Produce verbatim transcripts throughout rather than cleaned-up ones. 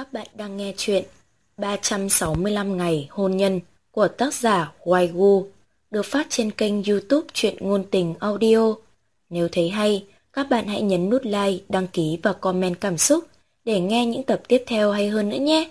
Các bạn đang nghe chuyện ba trăm sáu mươi lăm ngày hôn nhân của tác giả Hoài Gu, được phát trên kênh YouTube Truyện Ngôn Tình Audio. Nếu thấy hay, các bạn hãy nhấn nút like, đăng ký và comment cảm xúc để nghe những tập tiếp theo hay hơn nữa nhé.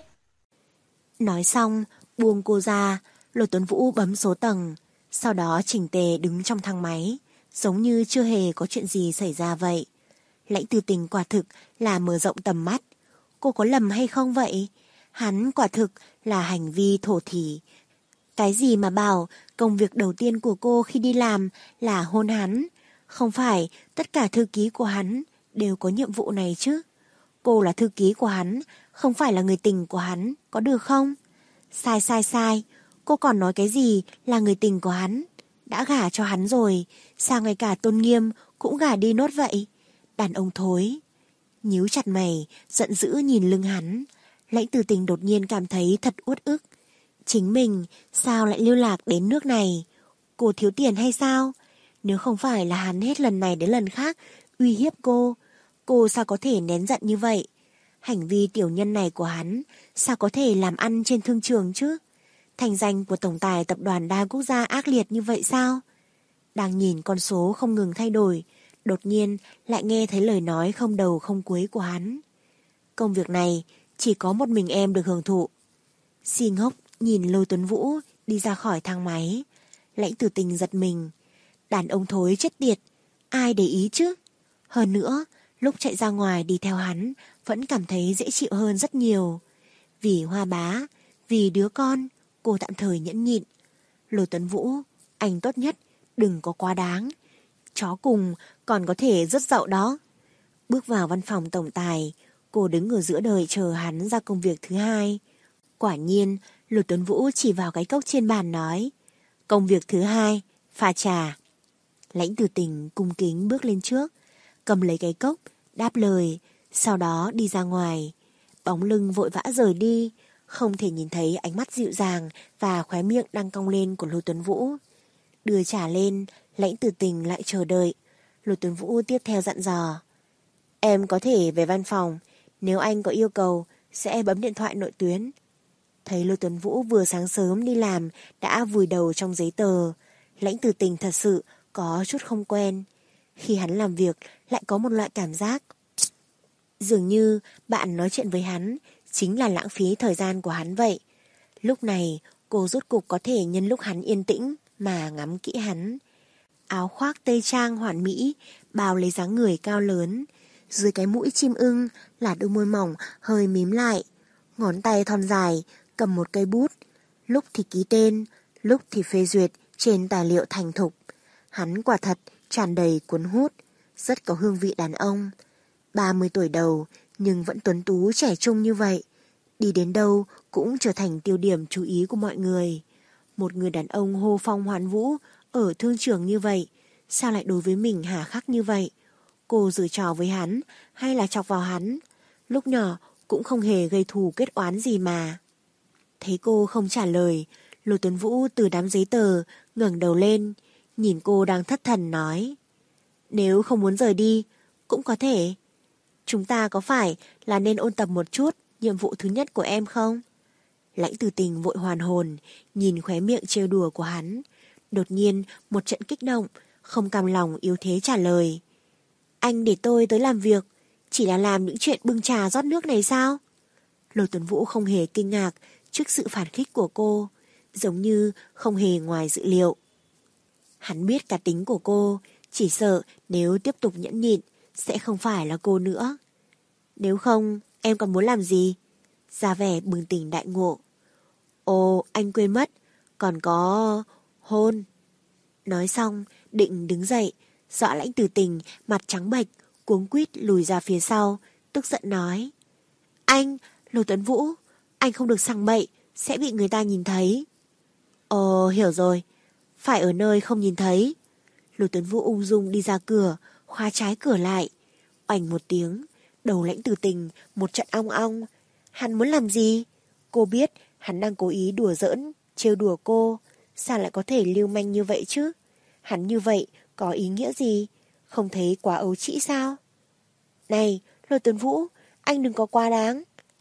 Nói xong, buông cô ra, Lôi Tuấn Vũ bấm số tầng, sau đó chỉnh tề đứng trong thang máy, giống như chưa hề có chuyện gì xảy ra vậy. Lãnh Từ Tình quả thực là mở rộng tầm mắt. Cô có lầm hay không vậy? Hắn quả thực là hành vi thổ thỉ. Cái gì mà bảo công việc đầu tiên của cô khi đi làm là hôn hắn? Không phải tất cả thư ký của hắn đều có nhiệm vụ này chứ? Cô là thư ký của hắn, không phải là người tình của hắn, có được không? Sai sai sai, cô còn nói cái gì là người tình của hắn? Đã gả cho hắn rồi, sao ngay cả tôn nghiêm cũng gả đi nốt vậy? Đàn ông thối. Nhíu chặt mày, giận dữ nhìn lưng hắn. Lãnh Từ Tình đột nhiên cảm thấy thật uất ức. Chính mình sao lại lưu lạc đến nước này? Cô thiếu tiền hay sao? Nếu không phải là hắn hết lần này đến lần khác uy hiếp cô, cô sao có thể nén giận như vậy? Hành vi tiểu nhân này của hắn sao có thể làm ăn trên thương trường chứ? Thành danh của tổng tài tập đoàn đa quốc gia ác liệt như vậy sao? Đang nhìn con số không ngừng thay đổi, đột nhiên lại nghe thấy lời nói không đầu không cuối của hắn. Công việc này chỉ có một mình em được hưởng thụ. Si ngốc nhìn Lôi Tuấn Vũ đi ra khỏi thang máy. Lãnh Từ Tình giật mình. Đàn ông thối chết tiệt, ai để ý chứ? Hơn nữa, lúc chạy ra ngoài đi theo hắn vẫn cảm thấy dễ chịu hơn rất nhiều. Vì Hoa Bá, vì đứa con, cô tạm thời nhẫn nhịn. Lôi Tuấn Vũ, anh tốt nhất đừng có quá đáng. Chó cùng còn có thể rất dậu đó. Bước vào văn phòng tổng tài, cô đứng ở giữa đời chờ hắn ra công việc thứ hai. Quả nhiên, Lôi Tuấn Vũ chỉ vào cái cốc trên bàn nói: công việc thứ hai, pha trà. Lãnh Từ Tình cung kính bước lên trước, cầm lấy cái cốc, đáp lời, sau đó đi ra ngoài. Bóng lưng vội vã rời đi, không thể nhìn thấy ánh mắt dịu dàng và khóe miệng đang cong lên của Lôi Tuấn Vũ. Đưa trà lên, Lãnh Từ Tình lại chờ đợi. Lôi Tuấn Vũ tiếp theo dặn dò: em có thể về văn phòng, nếu anh có yêu cầu sẽ bấm điện thoại nội tuyến. Thấy Lôi Tuấn Vũ vừa sáng sớm đi làm đã vùi đầu trong giấy tờ, Lãnh Từ Tình thật sự có chút không quen. Khi hắn làm việc lại có một loại cảm giác dường như bạn nói chuyện với hắn chính là lãng phí thời gian của hắn vậy. Lúc này cô rốt cục có thể nhân lúc hắn yên tĩnh mà ngắm kỹ hắn. Áo khoác tây trang hoàn mỹ bao lấy dáng người cao lớn, dưới cái mũi chim ưng là đôi môi mỏng hơi mím lại, ngón tay thon dài cầm một cây bút, lúc thì ký tên, lúc thì phê duyệt trên tài liệu thành thục. Hắn quả thật tràn đầy cuốn hút, rất có hương vị đàn ông. ba mươi tuổi đầu nhưng vẫn tuấn tú trẻ trung như vậy, đi đến đâu cũng trở thành tiêu điểm chú ý của mọi người. Một người đàn ông hô phong hoán vũ ở thương trường như vậy, sao lại đối với mình hà khắc như vậy? Cô giở trò với hắn hay là chọc vào hắn? Lúc nhỏ cũng không hề gây thù kết oán gì mà. Thấy cô không trả lời, Lôi Tuấn Vũ từ đám giấy tờ ngẩng đầu lên, nhìn cô đang thất thần nói: nếu không muốn rời đi cũng có thể. Chúng ta có phải là nên ôn tập một chút nhiệm vụ thứ nhất của em không? Lãnh Từ Tình vội hoàn hồn, nhìn khóe miệng trêu đùa của hắn. Đột nhiên một trận kích động, không cam lòng yếu thế trả lời: anh để tôi tới làm việc, chỉ là làm những chuyện bưng trà rót nước này sao? Lôi Tuấn Vũ không hề kinh ngạc trước sự phản khích của cô, giống như không hề ngoài dự liệu. Hắn biết cá tính của cô, chỉ sợ nếu tiếp tục nhẫn nhịn sẽ không phải là cô nữa. Nếu không, em còn muốn làm gì? Ra vẻ bừng tỉnh đại ngộ. Ồ, anh quên mất, còn có hôn. Nói xong, định đứng dậy, dọa Lãnh Từ Tình mặt trắng bệch, cuống quýt lùi ra phía sau, tức giận nói: anh, Lôi Tuấn Vũ, anh không được sằng bậy, sẽ bị người ta nhìn thấy. Ồ, hiểu rồi, phải ở nơi không nhìn thấy. Lôi Tuấn Vũ ung dung đi ra cửa, khóa trái cửa lại. Oành một tiếng, đầu Lãnh Từ Tình một trận ong ong. Hắn muốn làm gì? Cô biết hắn đang cố ý đùa giỡn, trêu đùa cô. Sao lại có thể lưu manh như vậy chứ? Hắn như vậy có ý nghĩa gì? Không thấy quá ấu trĩ sao? Này, Lôi Tuấn Vũ, anh đừng có quá đáng.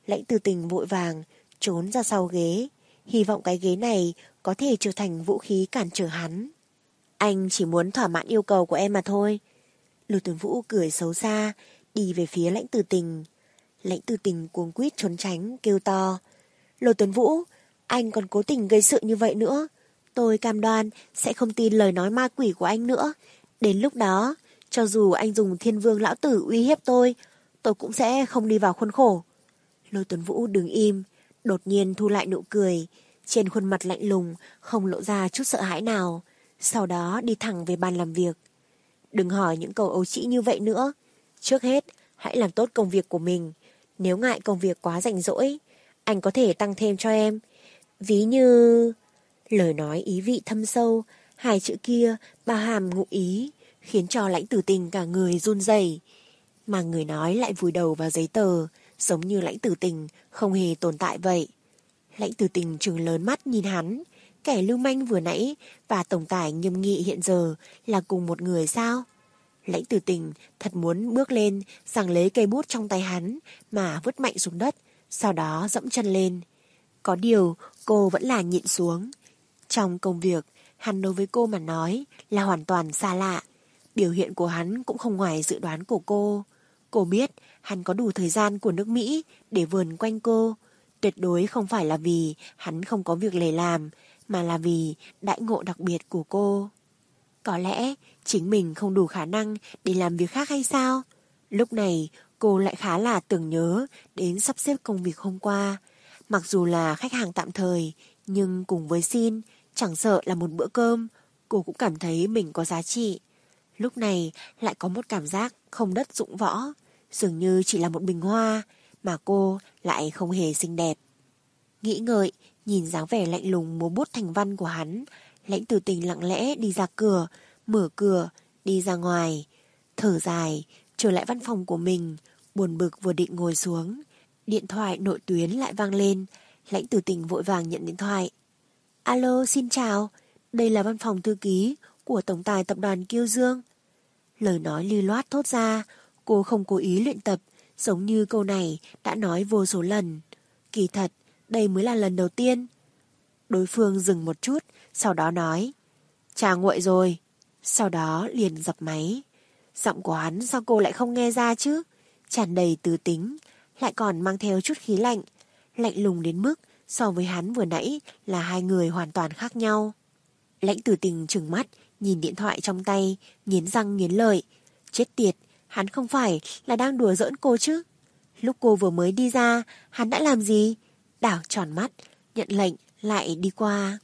Lãnh Từ Tình vội vàng trốn ra sau ghế, hy vọng cái ghế này có thể trở thành vũ khí cản trở hắn. Anh chỉ muốn thỏa mãn yêu cầu của em mà thôi. Lôi Tuấn Vũ cười xấu xa, đi về phía Lãnh Từ Tình. Lãnh Từ Tình cuống quýt trốn tránh, kêu to. Lôi Tuấn Vũ, anh còn cố tình gây sự như vậy nữa. Tôi cam đoan sẽ không tin lời nói ma quỷ của anh nữa. Đến lúc đó, cho dù anh dùng Thiên Vương lão tử uy hiếp tôi, tôi cũng sẽ không đi vào khuôn khổ. Lôi Tuấn Vũ đứng im, đột nhiên thu lại nụ cười. Trên khuôn mặt lạnh lùng, không lộ ra chút sợ hãi nào. Sau đó đi thẳng về bàn làm việc. Đừng hỏi những câu ấu trĩ như vậy nữa. Trước hết, hãy làm tốt công việc của mình. Nếu ngại công việc quá rảnh rỗi, anh có thể tăng thêm cho em. Ví như... Lời nói ý vị thâm sâu, hai chữ kia bao hàm ngụ ý, khiến cho Lãnh Tử Tình cả người run rẩy. Mà người nói lại vùi đầu vào giấy tờ, giống như Lãnh Tử Tình không hề tồn tại vậy. Lãnh Tử Tình trừng lớn mắt nhìn hắn. Kẻ lưu manh vừa nãy và tổng tài nghiêm nghị hiện giờ là cùng một người sao? Lãnh Tử Tình thật muốn bước lên, giằng lấy cây bút trong tay hắn mà vứt mạnh xuống đất, sau đó dẫm chân lên. Có điều cô vẫn là nhịn xuống. Trong công việc, hắn đối với cô mà nói là hoàn toàn xa lạ. Biểu hiện của hắn cũng không ngoài dự đoán của cô. Cô biết hắn có đủ thời gian của nước Mỹ để vờn quanh cô. Tuyệt đối không phải là vì hắn không có việc để làm, mà là vì đãi ngộ đặc biệt của cô. Có lẽ chính mình không đủ khả năng để làm việc khác hay sao? Lúc này cô lại khá là tưởng nhớ đến sắp xếp công việc hôm qua. Mặc dù là khách hàng tạm thời, nhưng cùng với xin, chẳng sợ là một bữa cơm, cô cũng cảm thấy mình có giá trị. Lúc này lại có một cảm giác không đất dụng võ, dường như chỉ là một bình hoa, mà cô lại không hề xinh đẹp. Nghĩ ngợi, nhìn dáng vẻ lạnh lùng múa bút thành văn của hắn, Lãnh Tử Tình lặng lẽ đi ra cửa, mở cửa, đi ra ngoài. Thở dài, trở lại văn phòng của mình, buồn bực vừa định ngồi xuống. Điện thoại nội tuyến lại vang lên, Lãnh Tử Tình vội vàng nhận điện thoại. Alo, xin chào, đây là văn phòng thư ký của tổng tài tập đoàn Kiêu Dương. Lời nói lưu loát thốt ra, cô không cố ý luyện tập, giống như câu này đã nói vô số lần. Kỳ thật, đây mới là lần đầu tiên. Đối phương dừng một chút, sau đó nói, chà nguội rồi. Sau đó liền dập máy. Giọng của hắn sao cô lại không nghe ra chứ? Tràn đầy từ tính, lại còn mang theo chút khí lạnh. Lạnh lùng đến mức so với hắn vừa nãy là hai người hoàn toàn khác nhau. Lãnh Tử Tình trừng mắt, nhìn điện thoại trong tay, nghiến răng nghiến lợi. Chết tiệt, hắn không phải là đang đùa giỡn cô chứ? Lúc cô vừa mới đi ra, hắn đã làm gì? Đảo tròn mắt, nhận lệnh, lại đi qua.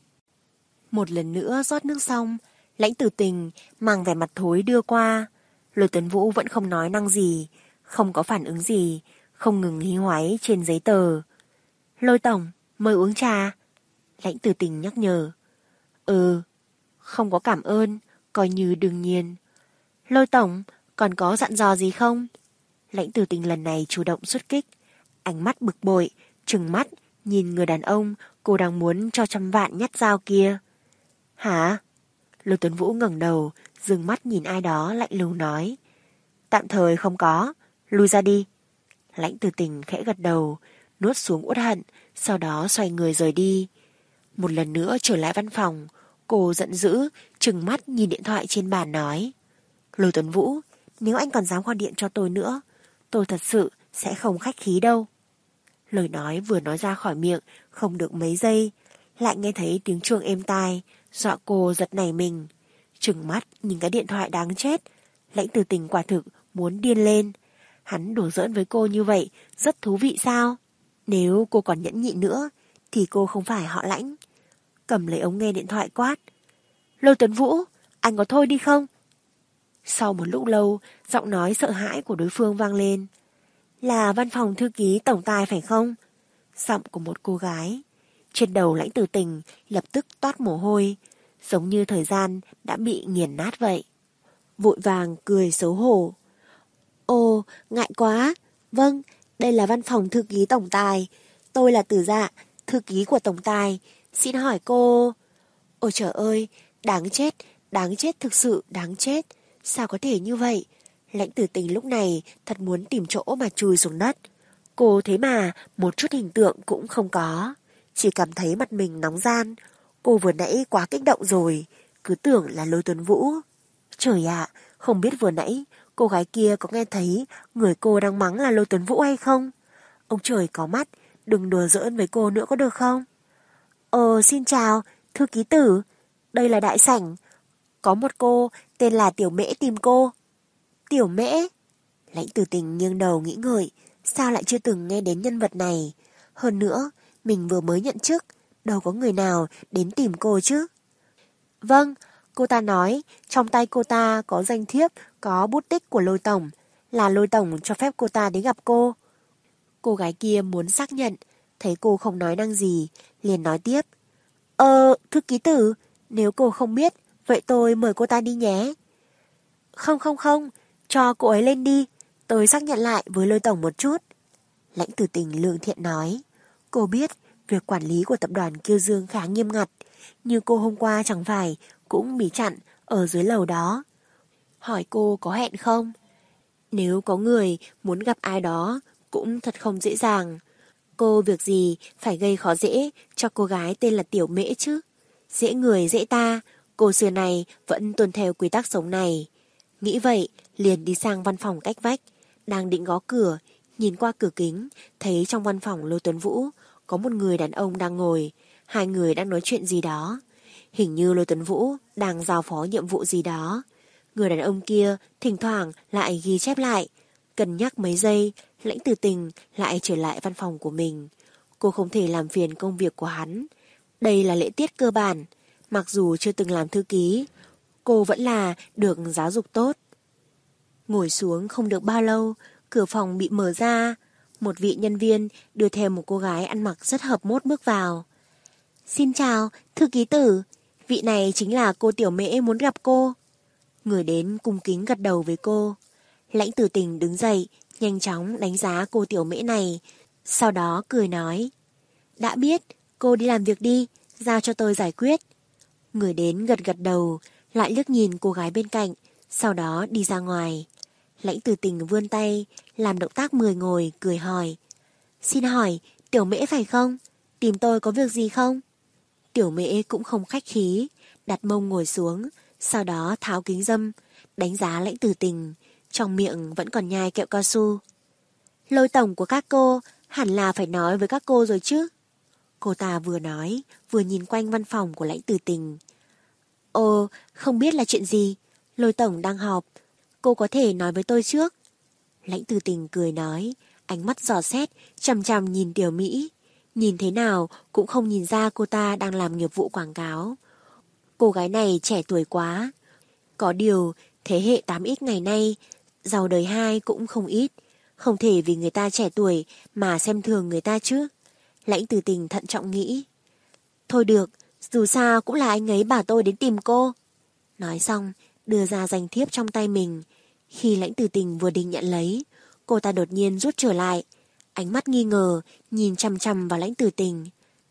Một lần nữa rót nước xong, Lãnh Tử Tình mang vẻ mặt thối đưa qua. Lôi Tuấn Vũ vẫn không nói năng gì, không có phản ứng gì, không ngừng hí hoáy trên giấy tờ. Lôi tổng, mời uống trà. Lãnh Tử Tình nhắc nhở. Ừ, không có cảm ơn, coi như đương nhiên. Lôi tổng, còn có dặn dò gì không? Lãnh Tử Tình lần này chủ động xuất kích, ánh mắt bực bội, trừng mắt, nhìn người đàn ông cô đang muốn cho trăm vạn nhát dao kia. Hả? Lôi Tuấn Vũ ngẩng đầu, dừng mắt nhìn ai đó lạnh lùng nói. Tạm thời không có, lui ra đi. Lãnh Tử Tình khẽ gật đầu, nuốt xuống uất hận, sau đó xoay người rời đi. Một lần nữa trở lại văn phòng, cô giận dữ, trừng mắt nhìn điện thoại trên bàn nói. Lôi Tuấn Vũ, nếu anh còn dám gọi điện cho tôi nữa, tôi thật sự sẽ không khách khí đâu. Lời nói vừa nói ra khỏi miệng, không được mấy giây, lại nghe thấy tiếng chuông êm tai, dọa cô giật nảy mình. Trừng mắt nhìn cái điện thoại đáng chết, Lãnh Tử Tình quả thực muốn điên lên. Hắn đùa giỡn với cô như vậy, rất thú vị sao? Nếu cô còn nhẫn nhịn nữa, thì cô không phải họ Lãnh. Cầm lấy ống nghe điện thoại quát. Lôi Tuấn Vũ, anh có thôi đi không? Sau một lúc lâu, giọng nói sợ hãi của đối phương vang lên. Là văn phòng thư ký tổng tài phải không? Giọng của một cô gái. Trên đầu Lãnh Tử Tình lập tức toát mồ hôi, giống như thời gian đã bị nghiền nát vậy. Vội vàng cười xấu hổ. Ồ, ngại quá. Vâng, đây là văn phòng thư ký tổng tài. Tôi là Tử Dạ, thư ký của tổng tài. Xin hỏi cô... Ôi trời ơi, đáng chết, đáng chết thực sự đáng chết. Sao có thể như vậy? Lãnh Tử Tình lúc này thật muốn tìm chỗ mà chui xuống đất. Cô thế mà một chút hình tượng cũng không có, chỉ cảm thấy mặt mình nóng ran. Cô vừa nãy quá kích động rồi, cứ tưởng là Lôi Tuấn Vũ. Trời ạ, không biết vừa nãy cô gái kia có nghe thấy người cô đang mắng là Lôi Tuấn Vũ hay không? Ông trời có mắt, đừng đùa giỡn với cô nữa có được không? Ờ, xin chào, thư ký tử, đây là đại sảnh. Có một cô tên là Tiểu Mễ tìm cô. Tiểu Mễ? Lãnh Tử Tình nghiêng đầu nghĩ ngợi, sao lại chưa từng nghe đến nhân vật này? Hơn nữa, mình vừa mới nhận chức, đâu có người nào đến tìm cô chứ? Vâng, cô ta nói trong tay cô ta có danh thiếp, có bút tích của Lôi Tổng, là Lôi Tổng cho phép cô ta đến gặp cô. Cô gái kia muốn xác nhận, thấy cô không nói năng gì, liền nói tiếp. Ờ, thư ký tử, nếu cô không biết, vậy tôi mời cô ta đi nhé. Không không không, cho cô ấy lên đi, tôi xác nhận lại với Lôi Tổng một chút. Lãnh Tử Tình lương thiện nói. Cô biết việc quản lý của tập đoàn Kiêu Dương khá nghiêm ngặt, như cô hôm qua chẳng phải cũng bị chặn ở dưới lầu đó. Hỏi cô có hẹn không? Nếu có người muốn gặp ai đó cũng thật không dễ dàng. Cô việc gì phải gây khó dễ cho cô gái tên là Tiểu Mễ chứ? Dễ người dễ ta, cô xưa này vẫn tuân theo quy tắc sống này. Nghĩ vậy, liền đi sang văn phòng cách vách, đang định gõ cửa, nhìn qua cửa kính, thấy trong văn phòng Lôi Tuấn Vũ có một người đàn ông đang ngồi, hai người đang nói chuyện gì đó. Hình như Lôi Tuấn Vũ đang giao phó nhiệm vụ gì đó. Người đàn ông kia thỉnh thoảng lại ghi chép lại. Cân nhắc mấy giây, Lãnh Tử Tình lại trở lại văn phòng của mình. Cô không thể làm phiền công việc của hắn. Đây là lễ tiết cơ bản. Mặc dù chưa từng làm thư ký, cô vẫn là được giáo dục tốt. Ngồi xuống không được bao lâu, cửa phòng bị mở ra. Một vị nhân viên đưa theo một cô gái ăn mặc rất hợp mốt bước vào. Xin chào, thư ký tử. Vị này chính là cô Tiểu Mễ muốn gặp cô. Người đến cung kính gật đầu với cô. Lãnh Tử Tình đứng dậy, nhanh chóng đánh giá cô Tiểu Mễ này. Sau đó cười nói. Đã biết, cô đi làm việc đi, giao cho tôi giải quyết. Người đến gật gật đầu, lại liếc nhìn cô gái bên cạnh, sau đó đi ra ngoài. Lãnh Tử Tình vươn tay, làm động tác mười ngồi, cười hỏi. Xin hỏi, Tiểu Mễ phải không? Tìm tôi có việc gì không? Tiểu Mễ cũng không khách khí, đặt mông ngồi xuống, sau đó tháo kính râm, đánh giá Lãnh Tử Tình, trong miệng vẫn còn nhai kẹo cao su. Lôi tổng của các cô, hẳn là phải nói với các cô rồi chứ? Cô ta vừa nói, vừa nhìn quanh văn phòng của Lãnh Tử Tình. Ồ, không biết là chuyện gì, Lôi tổng đang họp, cô có thể nói với tôi trước. Lãnh Tử Tình cười nói, ánh mắt dò xét, chằm chằm nhìn Tiểu Mỹ. Nhìn thế nào cũng không nhìn ra cô ta đang làm nghiệp vụ quảng cáo. Cô gái này trẻ tuổi quá. Có điều, thế hệ tám ích ngày nay, giàu đời hai cũng không ít. Không thể vì người ta trẻ tuổi mà xem thường người ta chứ. Lãnh Tử Tình thận trọng nghĩ. Thôi được, dù sao cũng là anh ấy bảo tôi đến tìm cô. Nói xong, đưa ra danh thiếp trong tay mình. Khi Lãnh Tử Tình vừa định nhận lấy, cô ta đột nhiên rút trở lại. Ánh mắt nghi ngờ, nhìn chằm chằm vào Lãnh Tử Tình.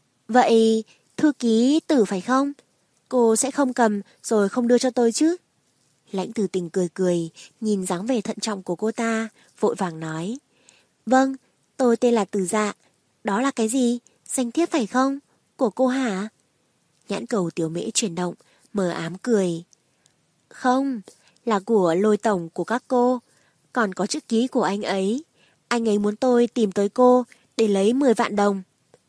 Vậy, thư ký tử phải không? Cô sẽ không cầm rồi không đưa cho tôi chứ? Lãnh Tử Tình cười cười, nhìn dáng vẻ thận trọng của cô ta, vội vàng nói. Vâng, tôi tên là Từ Dạ. Đó là cái gì? Danh thiếp phải không? Của cô hả? Nhãn cầu Tiểu Mễ chuyển động, mờ ám cười. Không, là của Lôi tổng của các cô. Còn có chữ ký của anh ấy. Anh ấy muốn tôi tìm tới cô để lấy mười vạn đồng.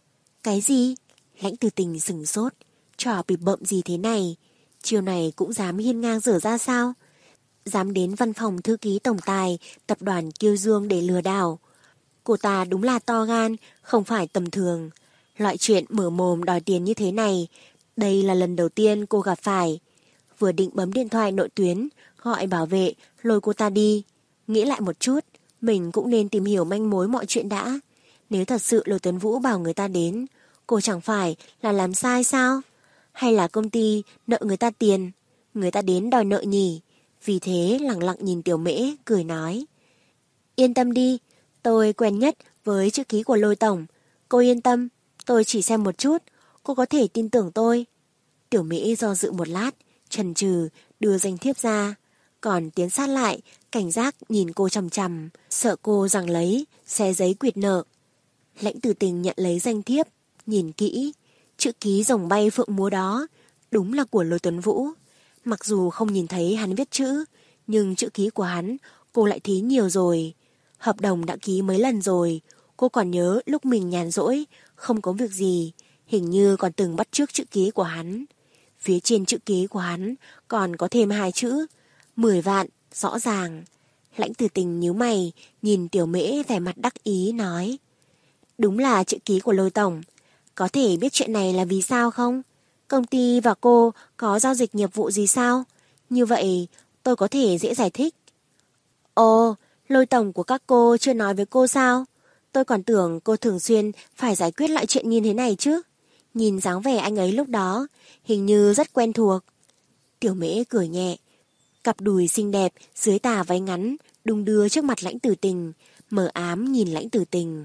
Cái gì? Lãnh Tử Tình sửng sốt. Trò bị bợm gì thế này? Chiều này cũng dám hiên ngang dở ra sao? Dám đến văn phòng thư ký tổng tài tập đoàn Kiêu Dương để lừa đảo. Cô ta đúng là to gan, không phải tầm thường. Loại chuyện mở mồm đòi tiền như thế này, đây là lần đầu tiên cô gặp phải. Vừa định bấm điện thoại nội tuyến, gọi bảo vệ, lôi cô ta đi. Nghĩ lại một chút, mình cũng nên tìm hiểu manh mối mọi chuyện đã. Nếu thật sự Lôi Tuấn Vũ bảo người ta đến, cô chẳng phải là làm sai sao? Hay là công ty nợ người ta tiền, người ta đến đòi nợ nhỉ? Vì thế lặng lặng nhìn Tiểu Mễ, cười nói. Yên tâm đi, tôi quen nhất với chữ ký của Lôi tổng. Cô yên tâm, tôi chỉ xem một chút, cô có thể tin tưởng tôi. Tiểu Mễ do dự một lát, chần chừ đưa danh thiếp ra, còn tiến sát lại, cảnh giác nhìn cô chằm chằm, sợ cô giằng lấy, xé giấy quyệt nợ. Lãnh Tử Tình nhận lấy danh thiếp, nhìn kỹ, chữ ký rồng bay phượng múa đó đúng là của Lôi Tuấn Vũ. Mặc dù không nhìn thấy hắn viết chữ, nhưng chữ ký của hắn cô lại thấy nhiều rồi. Hợp đồng đã ký mấy lần rồi, cô còn nhớ lúc mình nhàn rỗi, không có việc gì, hình như còn từng bắt chước chữ ký của hắn. Phía trên chữ ký của hắn còn có thêm hai chữ, mười vạn, rõ ràng. Lãnh Tử Tình nhíu mày, nhìn Tiểu Mễ vẻ mặt đắc ý nói. Đúng là chữ ký của Lôi Tổng. Có thể biết chuyện này là vì sao không? Công ty và cô có giao dịch nghiệp vụ gì sao? Như vậy tôi có thể dễ giải thích. Ồ, Lôi Tổng của các cô chưa nói với cô sao? Tôi còn tưởng cô thường xuyên phải giải quyết loại chuyện như thế này chứ. Nhìn dáng vẻ anh ấy lúc đó, hình như rất quen thuộc. Tiểu Mễ cười nhẹ. Cặp đùi xinh đẹp dưới tà váy ngắn đung đưa trước mặt Lãnh Tử Tình, mờ ám nhìn Lãnh Tử Tình.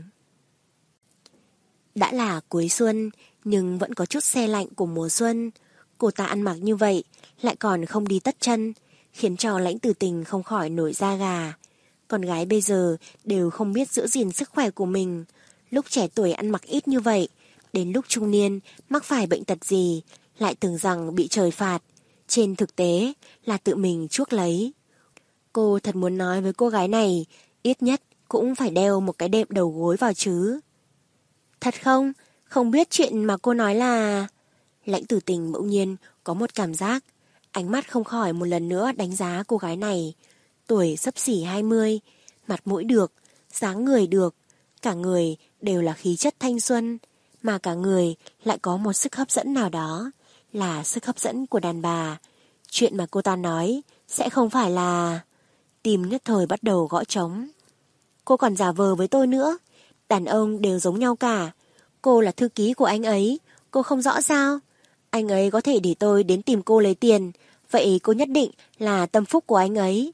Đã là cuối xuân, nhưng vẫn có chút se lạnh của mùa xuân. Cô ta ăn mặc như vậy, lại còn không đi tất chân, khiến cho Lãnh Tử Tình không khỏi nổi da gà. Con gái bây giờ đều không biết giữ gìn sức khỏe của mình. Lúc trẻ tuổi ăn mặc ít như vậy, đến lúc trung niên mắc phải bệnh tật gì, lại tưởng rằng bị trời phạt. Trên thực tế là tự mình chuốc lấy. Cô thật muốn nói với cô gái này, ít nhất cũng phải đeo một cái đệm đầu gối vào chứ. Thật không? Không biết chuyện mà cô nói là... Lãnh Tử Tình bỗng nhiên có một cảm giác, ánh mắt không khỏi một lần nữa đánh giá cô gái này. Tuổi xấp xỉ hai mươi, mặt mũi được, dáng người được, cả người đều là khí chất thanh xuân, mà cả người lại có một sức hấp dẫn nào đó, là sức hấp dẫn của đàn bà. Chuyện mà cô ta nói sẽ không phải là... Tim nhất thời bắt đầu gõ trống. Cô còn giả vờ với tôi nữa. Đàn ông đều giống nhau cả. Cô là thư ký của anh ấy, cô không rõ sao? Anh ấy có thể để tôi đến tìm cô lấy tiền, vậy cô nhất định là tâm phúc của anh ấy.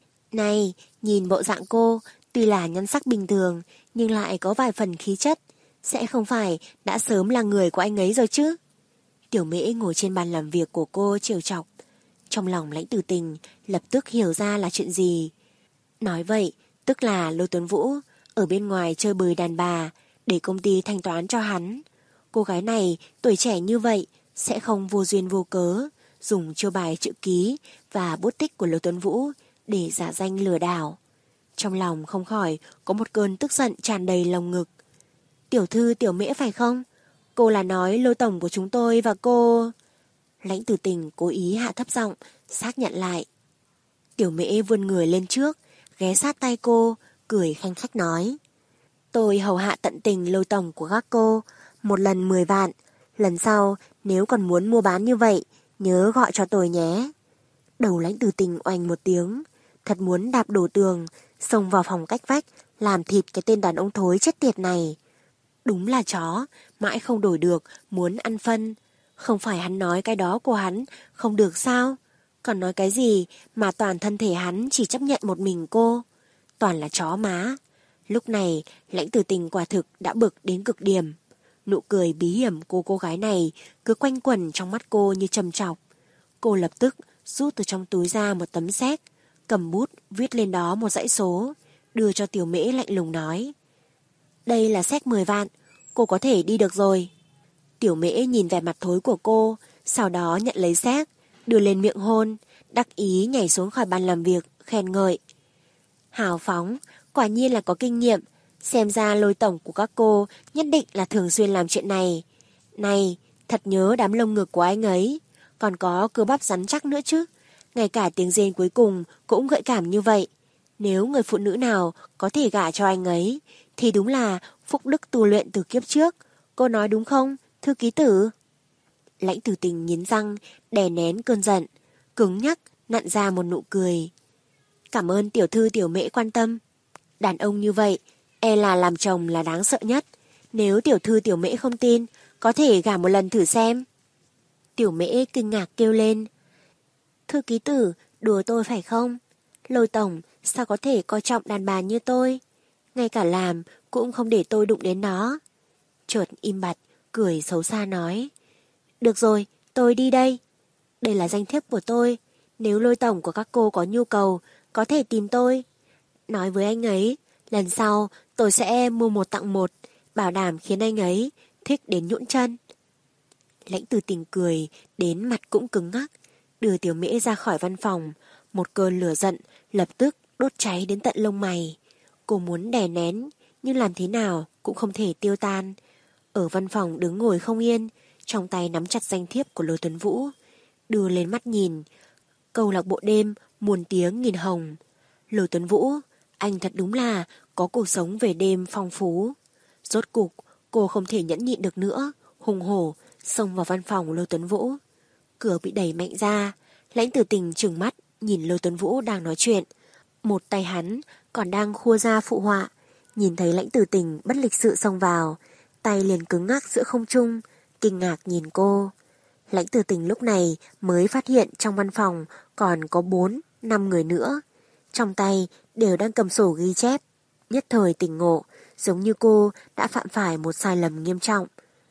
Này, nhìn bộ dạng cô, tuy là nhan sắc bình thường, nhưng lại có vài phần khí chất. Sẽ không phải đã sớm là người của anh ấy rồi chứ? Tiểu Mễ ngồi trên bàn làm việc của cô trêu chọc. Trong lòng Lãnh Tử Tình lập tức hiểu ra là chuyện gì. Nói vậy, tức là Lôi Tuấn Vũ ở bên ngoài chơi bời đàn bà để công ty thanh toán cho hắn. Cô gái này tuổi trẻ như vậy sẽ không vô duyên vô cớ dùng chiêu bài chữ ký và bút tích của Lôi Tuấn Vũ để giả danh lừa đảo. Trong lòng không khỏi có một cơn tức giận tràn đầy lồng ngực. Tiểu thư Tiểu Mễ phải không? Cô là nói Lôi Tổng của chúng tôi và cô... Lãnh Tử Tình cố ý hạ thấp giọng xác nhận lại. Tiểu Mễ vươn người lên trước, ghé sát tay cô, cười khanh khách nói. Tôi hầu hạ tận tình Lôi Tổng của các cô, một lần mười vạn. Lần sau, nếu còn muốn mua bán như vậy, nhớ gọi cho tôi nhé. Đầu Lãnh Tử Tình oanh một tiếng, thật muốn đạp đổ tường, xông vào phòng cách vách, làm thịt cái tên đàn ông thối chết tiệt này. Đúng là chó, mãi không đổi được, muốn ăn phân. Không phải hắn nói cái đó của hắn không được sao? Còn nói cái gì mà toàn thân thể hắn chỉ chấp nhận một mình cô? Toàn là chó má. Lúc này, Lãnh Tử Tình quả thực đã bực đến cực điểm. Nụ cười bí hiểm của cô gái này cứ quanh quẩn trong mắt cô như châm chọc. Cô lập tức rút từ trong túi ra một tấm séc, cầm bút viết lên đó một dãy số, đưa cho Tiểu Mễ lạnh lùng nói. Đây là séc mười vạn, cô có thể đi được rồi. Tiểu Mễ nhìn vẻ mặt thối của cô, sau đó nhận lấy séc, đưa lên miệng hôn, đắc ý nhảy xuống khỏi bàn làm việc, khen ngợi. Hào phóng, quả nhiên là có kinh nghiệm, xem ra Lôi Tổng của các cô nhất định là thường xuyên làm chuyện này. Này, thật nhớ đám lông ngực của anh ấy, còn có cơ bắp rắn chắc nữa chứ, ngay cả tiếng rên cuối cùng cũng gợi cảm như vậy. Nếu người phụ nữ nào có thể gả cho anh ấy, thì đúng là phúc đức tu luyện từ kiếp trước, cô nói đúng không, thư ký tử? Lãnh Tử Tình nghiến răng, đè nén cơn giận, cứng nhắc nặn ra một nụ cười. Cảm ơn tiểu thư Tiểu Mễ quan tâm. Đàn ông như vậy, e là làm chồng là đáng sợ nhất. Nếu tiểu thư Tiểu Mễ không tin, có thể gả một lần thử xem. Tiểu Mễ kinh ngạc kêu lên. Thư ký tử, đùa tôi phải không? Lôi Tổng sao có thể coi trọng đàn bà như tôi? Ngay cả làm cũng không để tôi đụng đến nó. Chợt im bặt, cười xấu xa nói. Được rồi, tôi đi đây. Đây là danh thiếp của tôi. Nếu Lôi Tổng của các cô có nhu cầu, có thể tìm tôi. Nói với anh ấy, lần sau tôi sẽ mua một tặng một, bảo đảm khiến anh ấy thích đến nhũn chân. Lãnh Từ Tình cười đến mặt cũng cứng ngắc, đưa Tiểu Mễ ra khỏi văn phòng. Một cơn lửa giận lập tức đốt cháy đến tận lông mày. Cô muốn đè nén, nhưng làm thế nào cũng không thể tiêu tan. Ở văn phòng đứng ngồi không yên, trong tay nắm chặt danh thiếp của Lôi Tuấn Vũ, đưa lên mắt nhìn. Câu lạc bộ đêm muôn tiếng nghìn hồng. Lôi Tuấn Vũ, anh thật đúng là có cuộc sống về đêm phong phú. Rốt cục, cô không thể nhẫn nhịn được nữa, hùng hổ xông vào văn phòng Lôi Tuấn Vũ. Cửa bị đẩy mạnh ra, Lãnh Tử Tình trừng mắt nhìn Lôi Tuấn Vũ đang nói chuyện. Một tay hắn còn đang khua ra phụ họa, nhìn thấy Lãnh Tử Tình bất lịch sự xông vào, tay liền cứng ngắc giữa không trung, kinh ngạc nhìn cô. Lãnh Tử Tình lúc này mới phát hiện trong văn phòng còn có bốn, năm người nữa. Trong tay đều đang cầm sổ ghi chép, nhất thời tỉnh ngộ, giống như cô đã phạm phải một sai lầm nghiêm trọng.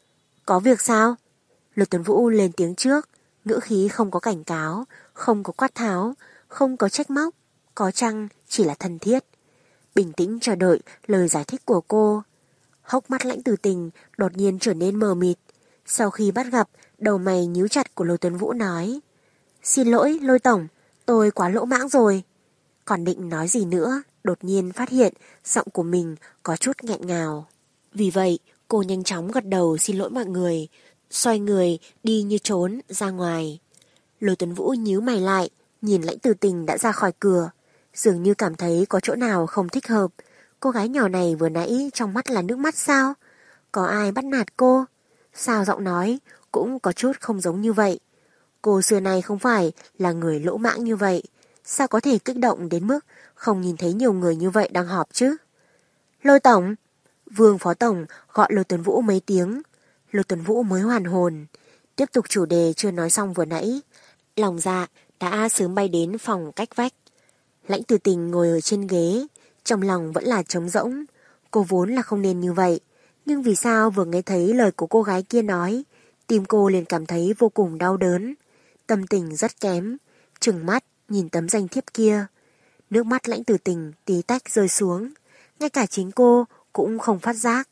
Có việc sao? Lôi Tuấn Vũ lên tiếng trước, ngữ khí không có cảnh cáo, không có quát tháo, không có trách móc, có chăng chỉ là thân thiết. Bình tĩnh chờ đợi lời giải thích của cô. Hốc mắt Lãnh Tử Tình đột nhiên trở nên mờ mịt. Sau khi bắt gặp đầu mày nhíu chặt của Lôi Tuấn Vũ nói: Xin lỗi Lôi Tổng, tôi quá lỗ mãng rồi. Còn định nói gì nữa, đột nhiên phát hiện giọng của mình có chút nghẹn ngào. Vì vậy cô nhanh chóng gật đầu xin lỗi mọi người, xoay người đi như trốn ra ngoài. Lôi Tuấn Vũ nhíu mày lại, nhìn Lãnh Tử Tình đã ra khỏi cửa, dường như cảm thấy có chỗ nào không thích hợp. Cô gái nhỏ này vừa nãy trong mắt là nước mắt sao? Có ai bắt nạt cô? Sao giọng nói cũng có chút không giống như vậy? Cô xưa nay không phải là người lỗ mãng như vậy, sao có thể kích động đến mức không nhìn thấy nhiều người như vậy đang họp chứ? Lôi Tổng! Vương Phó Tổng gọi Lôi Tuấn Vũ mấy tiếng. Lôi Tuấn Vũ mới hoàn hồn, tiếp tục chủ đề chưa nói xong vừa nãy. Lòng dạ đã sớm bay đến phòng cách vách. Lãnh Tử Tình ngồi ở trên ghế, trong lòng vẫn là trống rỗng. Cô vốn là không nên như vậy, nhưng vì sao vừa nghe thấy lời của cô gái kia nói, tim cô liền cảm thấy vô cùng đau đớn. Tâm tình rất kém, trừng mắt nhìn tấm danh thiếp kia. Nước mắt Lãnh Tử Tình tí tách rơi xuống, ngay cả chính cô cũng không phát giác.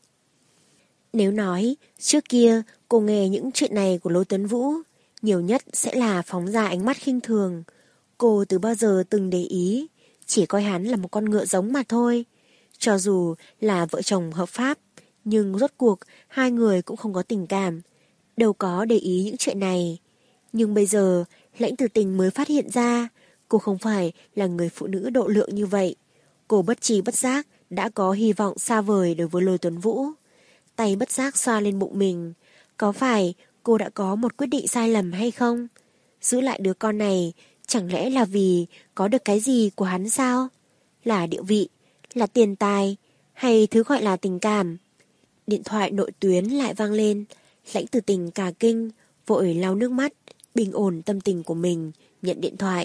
Nếu nói trước kia cô nghe những chuyện này của Lôi Tuấn Vũ, nhiều nhất sẽ là phóng ra ánh mắt khinh thường. Cô từ bao giờ từng để ý, chỉ coi hắn là một con ngựa giống mà thôi. Cho dù là vợ chồng hợp pháp, nhưng rốt cuộc hai người cũng không có tình cảm, đâu có để ý những chuyện này. Nhưng bây giờ Lãnh Tử Tình mới phát hiện ra, cô không phải là người phụ nữ độ lượng như vậy. Cô bất tri bất giác đã có hy vọng xa vời đối với Lôi Tuấn Vũ. Tay bất giác xoa lên bụng mình. Có phải cô đã có một quyết định sai lầm hay không? Giữ lại đứa con này chẳng lẽ là vì có được cái gì của hắn sao? Là địa vị, là tiền tài, hay thứ gọi là tình cảm? Điện thoại nội tuyến lại vang lên. Lãnh Tử Tình cả kinh, vội lau nước mắt, bình ổn tâm tình của mình, nhận điện thoại.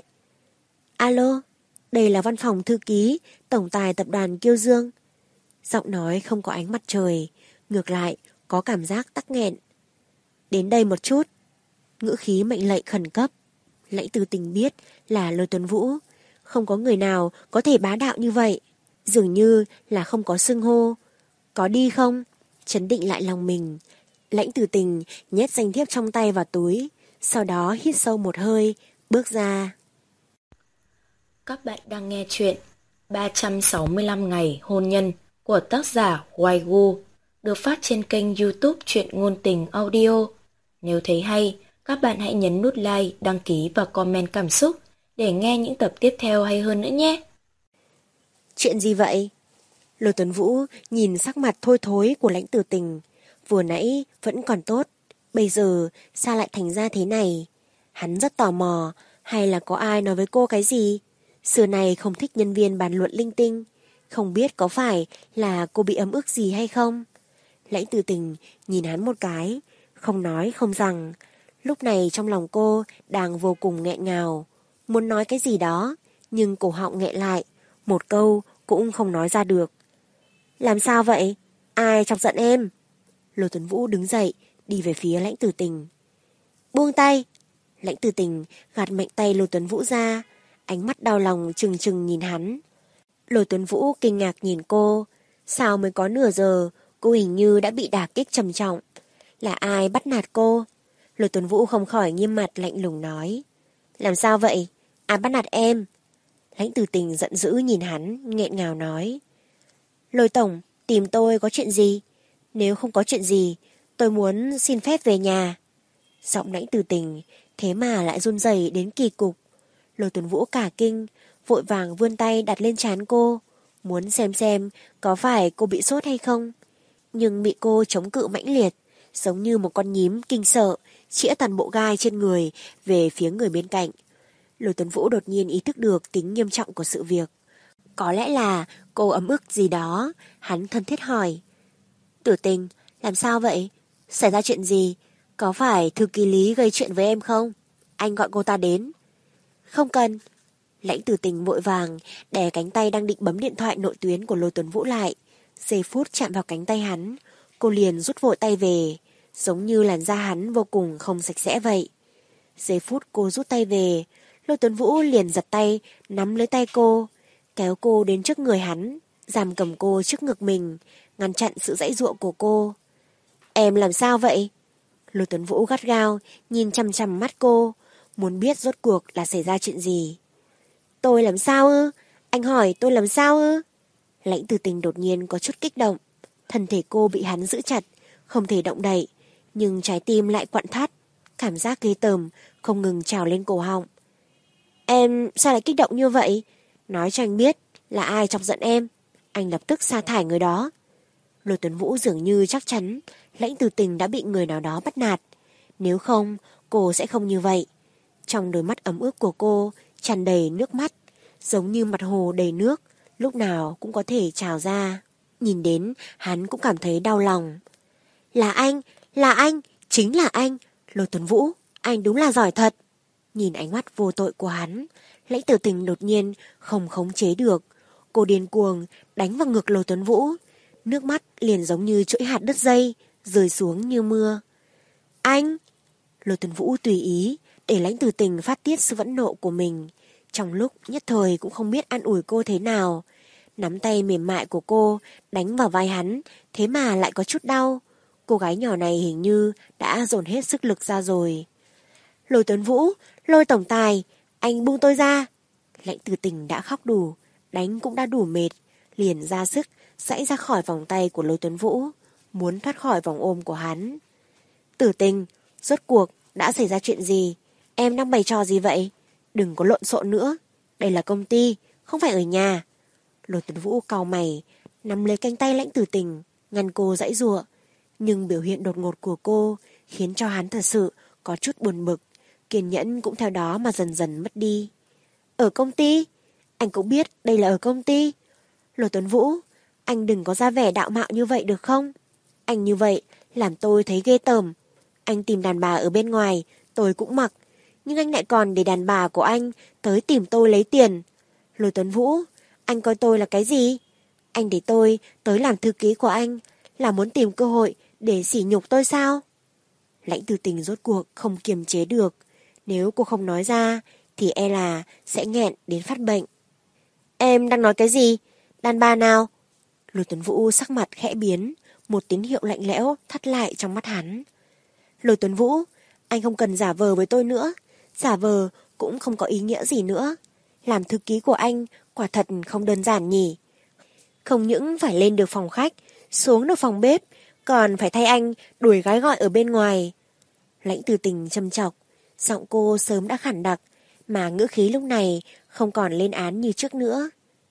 Alo, đây là văn phòng thư ký, tổng tài tập đoàn Kiêu Dương. Giọng nói không có ánh mặt trời, ngược lại có cảm giác tắc nghẹn. Đến đây một chút. Ngữ khí mệnh lệnh khẩn cấp. Lãnh Tử Tình biết là Lôi Tuấn Vũ, không có người nào có thể bá đạo như vậy. Dường như là không có xưng hô. Có đi không? Chấn định lại lòng mình. Lãnh Tử Tình nhét danh thiếp trong tay vào túi, sau đó hít sâu một hơi, bước ra. Các bạn đang nghe chuyện ba trăm sáu mươi lăm ngày hôn nhân của tác giả Waigu, được phát trên kênh YouTube Truyện Ngôn Tình Audio. Nếu thấy hay, các bạn hãy nhấn nút like, đăng ký và comment cảm xúc để nghe những tập tiếp theo hay hơn nữa nhé. Chuyện gì vậy? Lôi Tuấn Vũ nhìn sắc mặt thôi thối của Lãnh Tử Tình. Vừa nãy vẫn còn tốt, bây giờ sao lại thành ra thế này? Hắn rất tò mò, hay là có ai nói với cô cái gì? Xưa này không thích nhân viên bàn luận linh tinh, không biết có phải là cô bị ấm ức gì hay không? Lãnh Tử Tình nhìn hắn một cái, không nói không rằng. Lúc này trong lòng cô đang vô cùng nghẹn ngào, muốn nói cái gì đó, nhưng cổ họng nghẹn lại, một câu cũng không nói ra được. Làm sao vậy? Ai chọc giận em? Lôi Tuấn Vũ đứng dậy, đi về phía Lãnh Tử Tình. Buông tay! Lãnh Tử Tình gạt mạnh tay Lôi Tuấn Vũ ra, ánh mắt đau lòng trừng trừng nhìn hắn. Lôi Tuấn Vũ kinh ngạc nhìn cô, sao mới có nửa giờ, Cô hình như đã bị đả kích trầm trọng. Là ai bắt nạt cô? Lôi Tuấn Vũ không khỏi nghiêm mặt lạnh lùng nói. Làm sao vậy? Ai bắt nạt em? Lãnh Từ Tình giận dữ nhìn hắn, nghẹn ngào nói. Lôi tổng, tìm tôi có chuyện gì? Nếu không có chuyện gì, tôi muốn xin phép về nhà. Giọng Lãnh Từ Tình thế mà lại run rẩy đến kỳ cục. Lôi Tuấn Vũ cả kinh, vội vàng vươn tay đặt lên trán cô, muốn xem xem có phải cô bị sốt hay không. Nhưng bị cô chống cự mãnh liệt, giống như một con nhím kinh sợ, chĩa toàn bộ gai trên người về phía người bên cạnh. Lôi Tuấn Vũ đột nhiên ý thức được tính nghiêm trọng của sự việc. Có lẽ là cô ấm ức gì đó, hắn thân thiết hỏi. Tử Tình, làm sao vậy? Xảy ra chuyện gì? Có phải thư ký Lý gây chuyện với em không? Anh gọi cô ta đến. Không cần. Lãnh Tử Tình vội vàng đè cánh tay đang định bấm điện thoại nội tuyến của Lôi Tuấn Vũ lại. Giây phút chạm vào cánh tay hắn, cô liền rút vội tay về, giống như làn da hắn vô cùng không sạch sẽ vậy. Giây phút cô rút tay về, Lôi Tuấn Vũ liền giật tay, nắm lấy tay cô, kéo cô đến trước người hắn, giam cầm cô trước ngực mình, ngăn chặn sự giãy giụa của cô. Em làm sao vậy? Lôi Tuấn Vũ gắt gao, nhìn chằm chằm mắt cô, muốn biết rốt cuộc là xảy ra chuyện gì. Tôi làm sao ư? Anh hỏi tôi làm sao ư? Lãnh Từ Tình đột nhiên có chút kích động. Thân thể cô bị hắn giữ chặt, không thể động đậy, nhưng trái tim lại quặn thắt, cảm giác ghê tởm không ngừng trào lên cổ họng. Em sao lại kích động như vậy? Nói cho anh biết là ai chọc giận em, anh lập tức sa thải người đó. Lôi Tuấn Vũ dường như chắc chắn Lãnh Từ Tình đã bị người nào đó bắt nạt. Nếu không, cô sẽ không như vậy. Trong đôi mắt ấm ức của cô tràn đầy nước mắt, giống như mặt hồ đầy nước, lúc nào cũng có thể trào ra. Nhìn đến, hắn cũng cảm thấy đau lòng. Là anh, là anh, chính là anh. Lôi Tuấn Vũ, anh đúng là giỏi thật. Nhìn ánh mắt vô tội của hắn, Lãnh Tử Tình đột nhiên không khống chế được. Cô điên cuồng đánh vào ngực Lôi Tuấn Vũ. Nước mắt liền giống như chuỗi hạt đất dây, rơi xuống như mưa. Anh! Lôi Tuấn Vũ tùy ý, để Lãnh Tử Tình phát tiết sự phẫn nộ của mình. Trong lúc nhất thời cũng không biết an ủi cô thế nào. Nắm tay mềm mại của cô đánh vào vai hắn, thế mà lại có chút đau. Cô gái nhỏ này hình như đã dồn hết sức lực ra rồi. Lôi Tuấn Vũ, Lôi tổng tài, anh buông tôi ra. Lãnh Tử Tình đã khóc đủ, đánh cũng đã đủ mệt, liền ra sức giãy ra khỏi vòng tay của Lôi Tuấn Vũ, muốn thoát khỏi vòng ôm của hắn. Tử Tình, rốt cuộc đã xảy ra chuyện gì? Em đang bày trò gì vậy? Đừng có lộn xộn nữa, đây là công ty, không phải ở nhà. Lôi Tuấn Vũ cau mày, nắm lấy cánh tay Lãnh Tử Tình, ngăn cô giãy giụa. Nhưng biểu hiện đột ngột của cô khiến cho hắn thật sự có chút buồn bực, kiên nhẫn cũng theo đó mà dần dần mất đi. Ở công ty? Anh cũng biết đây là ở công ty. Lôi Tuấn Vũ, anh đừng có ra vẻ đạo mạo như vậy được không? Anh như vậy làm tôi thấy ghê tởm. Anh tìm đàn bà ở bên ngoài, tôi cũng mặc. Nhưng anh lại còn để đàn bà của anh tới tìm tôi lấy tiền. Lôi Tuấn Vũ, anh coi tôi là cái gì? Anh để tôi tới làm thư ký của anh là muốn tìm cơ hội để sỉ nhục tôi sao? Lãnh Tử Tình rốt cuộc không kiềm chế được. Nếu cô không nói ra thì e là sẽ nghẹn đến phát bệnh. Em đang nói cái gì? Đàn bà nào? Lôi Tuấn Vũ sắc mặt khẽ biến, một tín hiệu lạnh lẽo thắt lại trong mắt hắn. Lôi Tuấn Vũ, anh không cần giả vờ với tôi nữa. Giả vờ cũng không có ý nghĩa gì nữa. Làm thư ký của anh quả thật không đơn giản nhỉ. Không những phải lên được phòng khách, xuống được phòng bếp, còn phải thay anh đuổi gái gọi ở bên ngoài. Lãnh Tử Tình châm chọc, giọng cô sớm đã khản đặc, mà ngữ khí lúc này không còn lên án như trước nữa.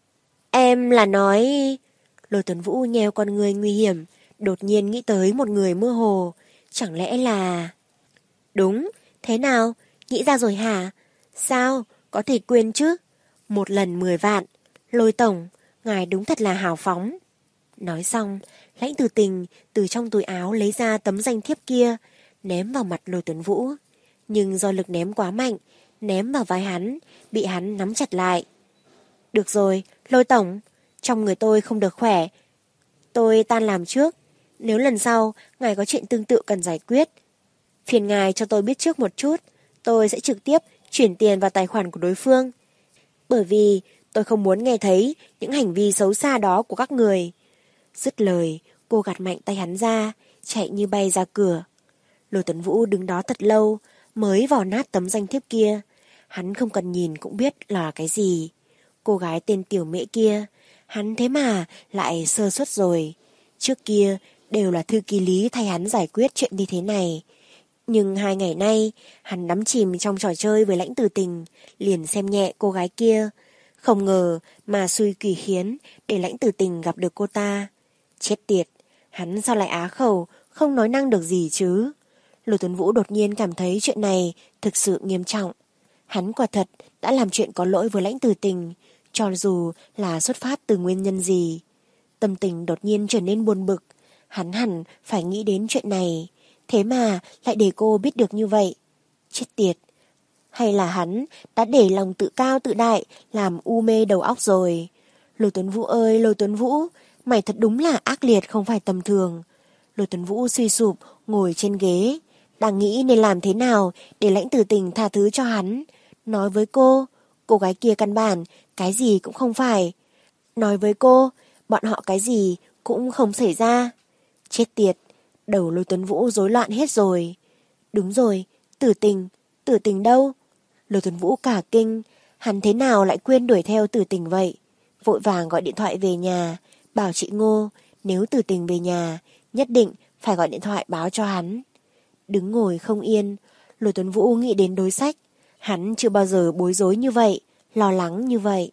Em là nói... Lôi Tuấn Vũ nheo con người nguy hiểm, đột nhiên nghĩ tới một người mơ hồ. Chẳng lẽ là... Đúng, thế nào? Nghĩ ra rồi hả? Sao? Có thể quên chứ? Một lần mười vạn. Lôi tổng, ngài đúng thật là hào phóng. Nói xong, Lãnh Tử Tình từ trong túi áo lấy ra tấm danh thiếp kia, ném vào mặt Lôi Tuấn Vũ. Nhưng do lực ném quá mạnh, ném vào vai hắn, bị hắn nắm chặt lại. Được rồi, Lôi tổng, trong người tôi không được khỏe. Tôi tan làm trước. Nếu lần sau ngài có chuyện tương tự cần giải quyết, phiền ngài cho tôi biết trước một chút. Tôi sẽ trực tiếp chuyển tiền vào tài khoản của đối phương. Bởi vì tôi không muốn nghe thấy những hành vi xấu xa đó của các người. Dứt lời, Cô gạt mạnh tay hắn ra, chạy như bay ra cửa. Lôi Tuấn Vũ đứng đó thật lâu mới vò nát tấm danh thiếp kia. Hắn không cần nhìn cũng biết là cái gì. Cô gái tên Tiểu Mễ kia, hắn thế mà lại sơ suất rồi. Trước kia đều là thư ký Lý thay hắn giải quyết chuyện như thế này. Nhưng hai ngày nay, hắn đắm chìm trong trò chơi với Lãnh Tử Tình, liền xem nhẹ cô gái kia. Không ngờ mà xui quỷ khiến để Lãnh Tử Tình gặp được cô ta. Chết tiệt, hắn sao lại á khẩu, không nói năng được gì chứ. Lôi Tuấn Vũ đột nhiên cảm thấy chuyện này thực sự nghiêm trọng. Hắn quả thật đã làm chuyện có lỗi với Lãnh Tử Tình, cho dù là xuất phát từ nguyên nhân gì. Tâm tình đột nhiên trở nên buồn bực, hắn hẳn phải nghĩ đến chuyện này, thế mà lại để cô biết được như vậy. Chết tiệt, hay là hắn đã để lòng tự cao tự đại làm u mê đầu óc rồi. Lôi Tuấn Vũ ơi, Lôi Tuấn Vũ, mày thật đúng là ác liệt không phải tầm thường. Lôi Tuấn Vũ suy sụp ngồi trên ghế, đang nghĩ nên làm thế nào để Lãnh Tử Tình tha thứ cho hắn. Nói với cô, cô gái kia căn bản cái gì cũng không phải. Nói với cô, bọn họ cái gì cũng không xảy ra. Chết tiệt, đầu Lôi Tuấn Vũ rối loạn hết rồi. Đúng rồi, Tử Tình, Tử Tình đâu? Lôi Tuấn Vũ cả kinh, hắn thế nào lại quên đuổi theo Tử Tình vậy? Vội vàng gọi điện thoại về nhà, bảo chị Ngô nếu Tử Tình về nhà, nhất định phải gọi điện thoại báo cho hắn. Đứng ngồi không yên, Lôi Tuấn Vũ nghĩ đến đối sách. Hắn chưa bao giờ bối rối như vậy, lo lắng như vậy.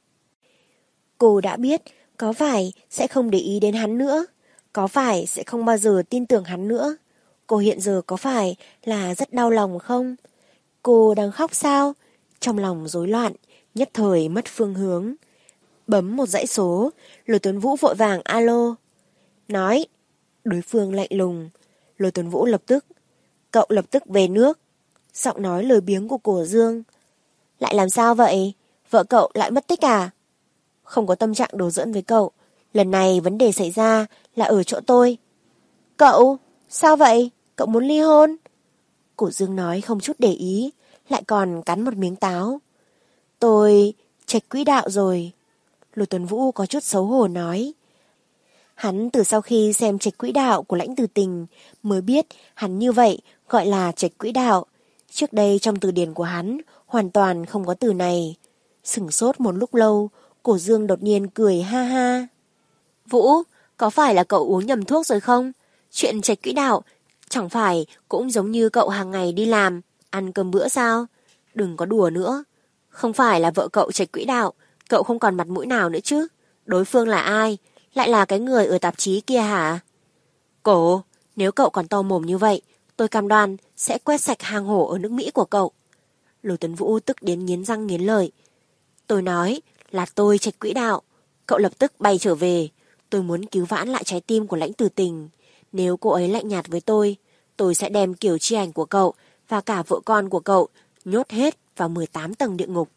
Cô đã biết, có phải sẽ không để ý đến hắn nữa, có phải sẽ không bao giờ tin tưởng hắn nữa. Cô hiện giờ có phải là rất đau lòng không? Cô đang khóc sao? Trong lòng rối loạn, nhất thời mất phương hướng. Bấm một dãy số, Lôi Tuấn Vũ vội vàng alo. Nói, đối phương lạnh lùng. Lôi Tuấn Vũ lập tức, cậu lập tức về nước. Giọng nói lười biếng của Cổ Dương. Lại làm sao vậy? Vợ cậu lại mất tích à? Không có tâm trạng đùa giỡn với cậu. Lần này vấn đề xảy ra là ở chỗ tôi. Cậu? Sao vậy? Cậu muốn ly hôn? Cổ Dương nói không chút để ý, lại còn cắn một miếng táo. Tôi chệch quỹ đạo rồi. Lôi Tuấn Vũ có chút xấu hổ nói. Hắn từ sau khi xem chệch quỹ đạo của Lãnh Tử Tình mới biết hắn như vậy gọi là chệch quỹ đạo. Trước đây trong từ điển của hắn hoàn toàn không có từ này. Sửng sốt một lúc lâu, Cổ Dương đột nhiên cười ha ha. Vũ, có phải là cậu uống nhầm thuốc rồi không? Chuyện chệch quỹ đạo chẳng phải cũng giống như cậu hàng ngày đi làm, ăn cơm bữa sao? Đừng có đùa nữa. Không phải là vợ cậu chệch quỹ đạo, cậu không còn mặt mũi nào nữa chứ. Đối phương là ai? Lại là cái người ở tạp chí kia hả? Cổ, nếu cậu còn to mồm như vậy, tôi cam đoan sẽ quét sạch hang hổ ở nước Mỹ của cậu. Lôi Tuấn Vũ tức đến nghiến răng nghiến lợi. Tôi nói là tôi chệch quỹ đạo. Cậu lập tức bay trở về. Tôi muốn cứu vãn lại trái tim của Lãnh Tử Tình. Nếu cô ấy lạnh nhạt với tôi, tôi sẽ đem kiểu chi ảnh của cậu và cả vợ con của cậu nhốt hết vào mười tám tầng địa ngục.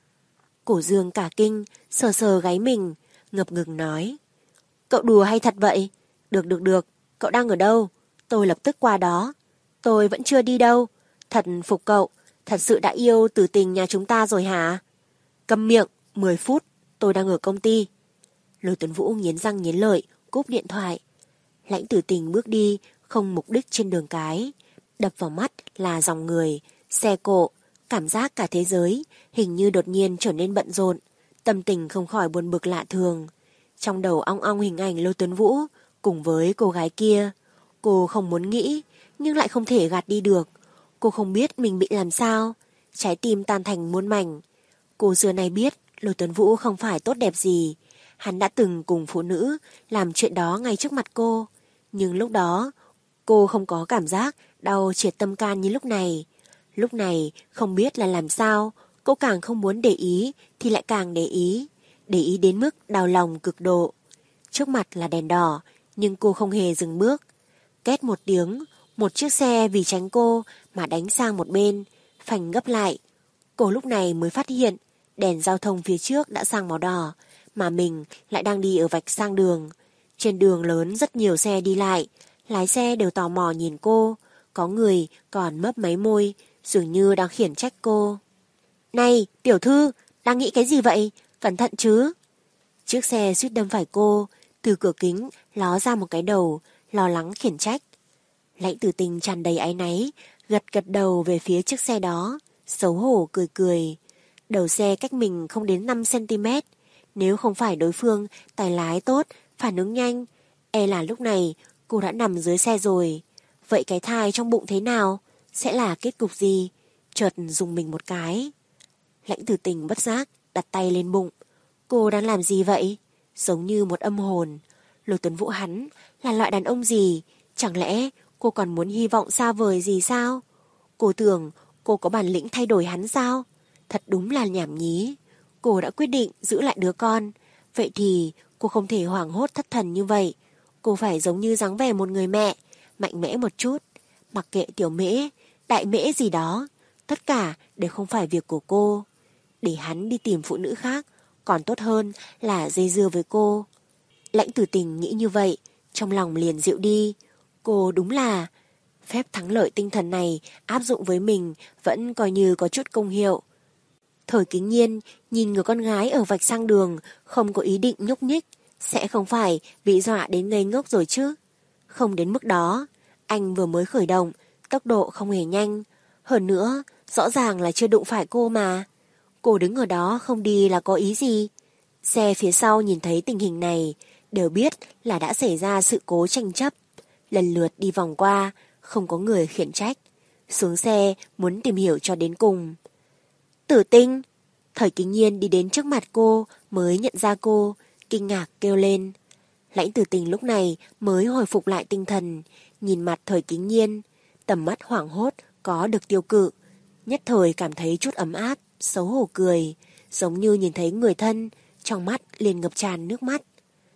Cổ Dương cả kinh, sờ sờ gáy mình, ngập ngừng nói. Cậu đùa hay thật vậy? Được được được, cậu đang ở đâu? Tôi lập tức qua đó. Tôi vẫn chưa đi đâu. Thật phục cậu, thật sự đã yêu Tử Tình nhà chúng ta rồi hả? Câm miệng, mười phút, tôi đang ở công ty. Lôi Tuấn Vũ nghiến răng nghiến lợi, cúp điện thoại. Lãnh Tử Tình bước đi, không mục đích trên đường cái. Đập vào mắt là dòng người, xe cộ, cảm giác cả thế giới hình như đột nhiên trở nên bận rộn. Tâm tình không khỏi buồn bực lạ thường. Trong đầu ong ong hình ảnh Lôi Tuấn Vũ cùng với cô gái kia. Cô không muốn nghĩ, nhưng lại không thể gạt đi được. Cô không biết mình bị làm sao. Trái tim tan thành muôn mảnh. Cô xưa nay biết Lôi Tuấn Vũ không phải tốt đẹp gì. Hắn đã từng cùng phụ nữ làm chuyện đó ngay trước mặt cô. Nhưng lúc đó, cô không có cảm giác đau triệt tâm can như lúc này. Lúc này, không biết là làm sao, cô càng không muốn để ý thì lại càng để ý. Để ý đến mức đau lòng cực độ. Trước mặt là đèn đỏ, nhưng cô không hề dừng bước. Két một tiếng, một chiếc xe vì tránh cô mà đánh sang một bên, phanh gấp lại. Cô lúc này mới phát hiện, đèn giao thông phía trước đã sang màu đỏ, mà mình lại đang đi ở vạch sang đường. Trên đường lớn rất nhiều xe đi lại, lái xe đều tò mò nhìn cô, có người còn mấp máy môi, dường như đang khiển trách cô. Này, tiểu thư, đang nghĩ cái gì vậy? Cẩn thận chứ. Chiếc xe suýt đâm phải cô, từ cửa kính ló ra một cái đầu, lo lắng khiển trách. Lãnh Tử Tình tràn đầy áy náy, gật gật đầu về phía chiếc xe đó, xấu hổ cười cười. Đầu xe cách mình không đến năm xăng-ti-mét, nếu không phải đối phương tay lái tốt, phản ứng nhanh, e là lúc này cô đã nằm dưới xe rồi. Vậy cái thai trong bụng thế nào? Sẽ là kết cục gì? Chợt dùng mình một cái. Lãnh Tử Tình bất giác đặt tay lên bụng. Cô đang làm gì vậy? Giống như một âm hồn. Lôi Tuấn Vũ hắn là loại đàn ông gì? Chẳng lẽ cô còn muốn hy vọng xa vời gì sao? Cô tưởng cô có bản lĩnh thay đổi hắn sao? Thật đúng là nhảm nhí. Cô đã quyết định giữ lại đứa con. Vậy thì cô không thể hoảng hốt thất thần như vậy. Cô phải giống như dáng vẻ một người mẹ, mạnh mẽ một chút. Mặc kệ tiểu mễ, đại mễ gì đó, tất cả đều không phải việc của cô. Để hắn đi tìm phụ nữ khác, còn tốt hơn là dây dưa với cô. Lãnh Tử Tình nghĩ như vậy, trong lòng liền dịu đi. Cô đúng là phép thắng lợi tinh thần này áp dụng với mình vẫn coi như có chút công hiệu. Thời Kính Nhiên nhìn người con gái ở vạch sang đường, không có ý định nhúc nhích, sẽ không phải bị dọa đến ngây ngốc rồi chứ. Không đến mức đó, anh vừa mới khởi động, tốc độ không hề nhanh. Hơn nữa, rõ ràng là chưa đụng phải cô mà. Cô đứng ở đó không đi là có ý gì? Xe phía sau nhìn thấy tình hình này, đều biết là đã xảy ra sự cố tranh chấp. Lần lượt đi vòng qua, không có người khiển trách. Xuống xe muốn tìm hiểu cho đến cùng. Tử Tinh! Thời Kính Nhiên đi đến trước mặt cô mới nhận ra cô, kinh ngạc kêu lên. Lãnh Tử Tình lúc này mới hồi phục lại tinh thần, nhìn mặt Thời Kính Nhiên, tầm mắt hoảng hốt có được tiêu cự, nhất thời cảm thấy chút ấm áp, xấu hổ cười, giống như nhìn thấy người thân, trong mắt liền ngập tràn nước mắt.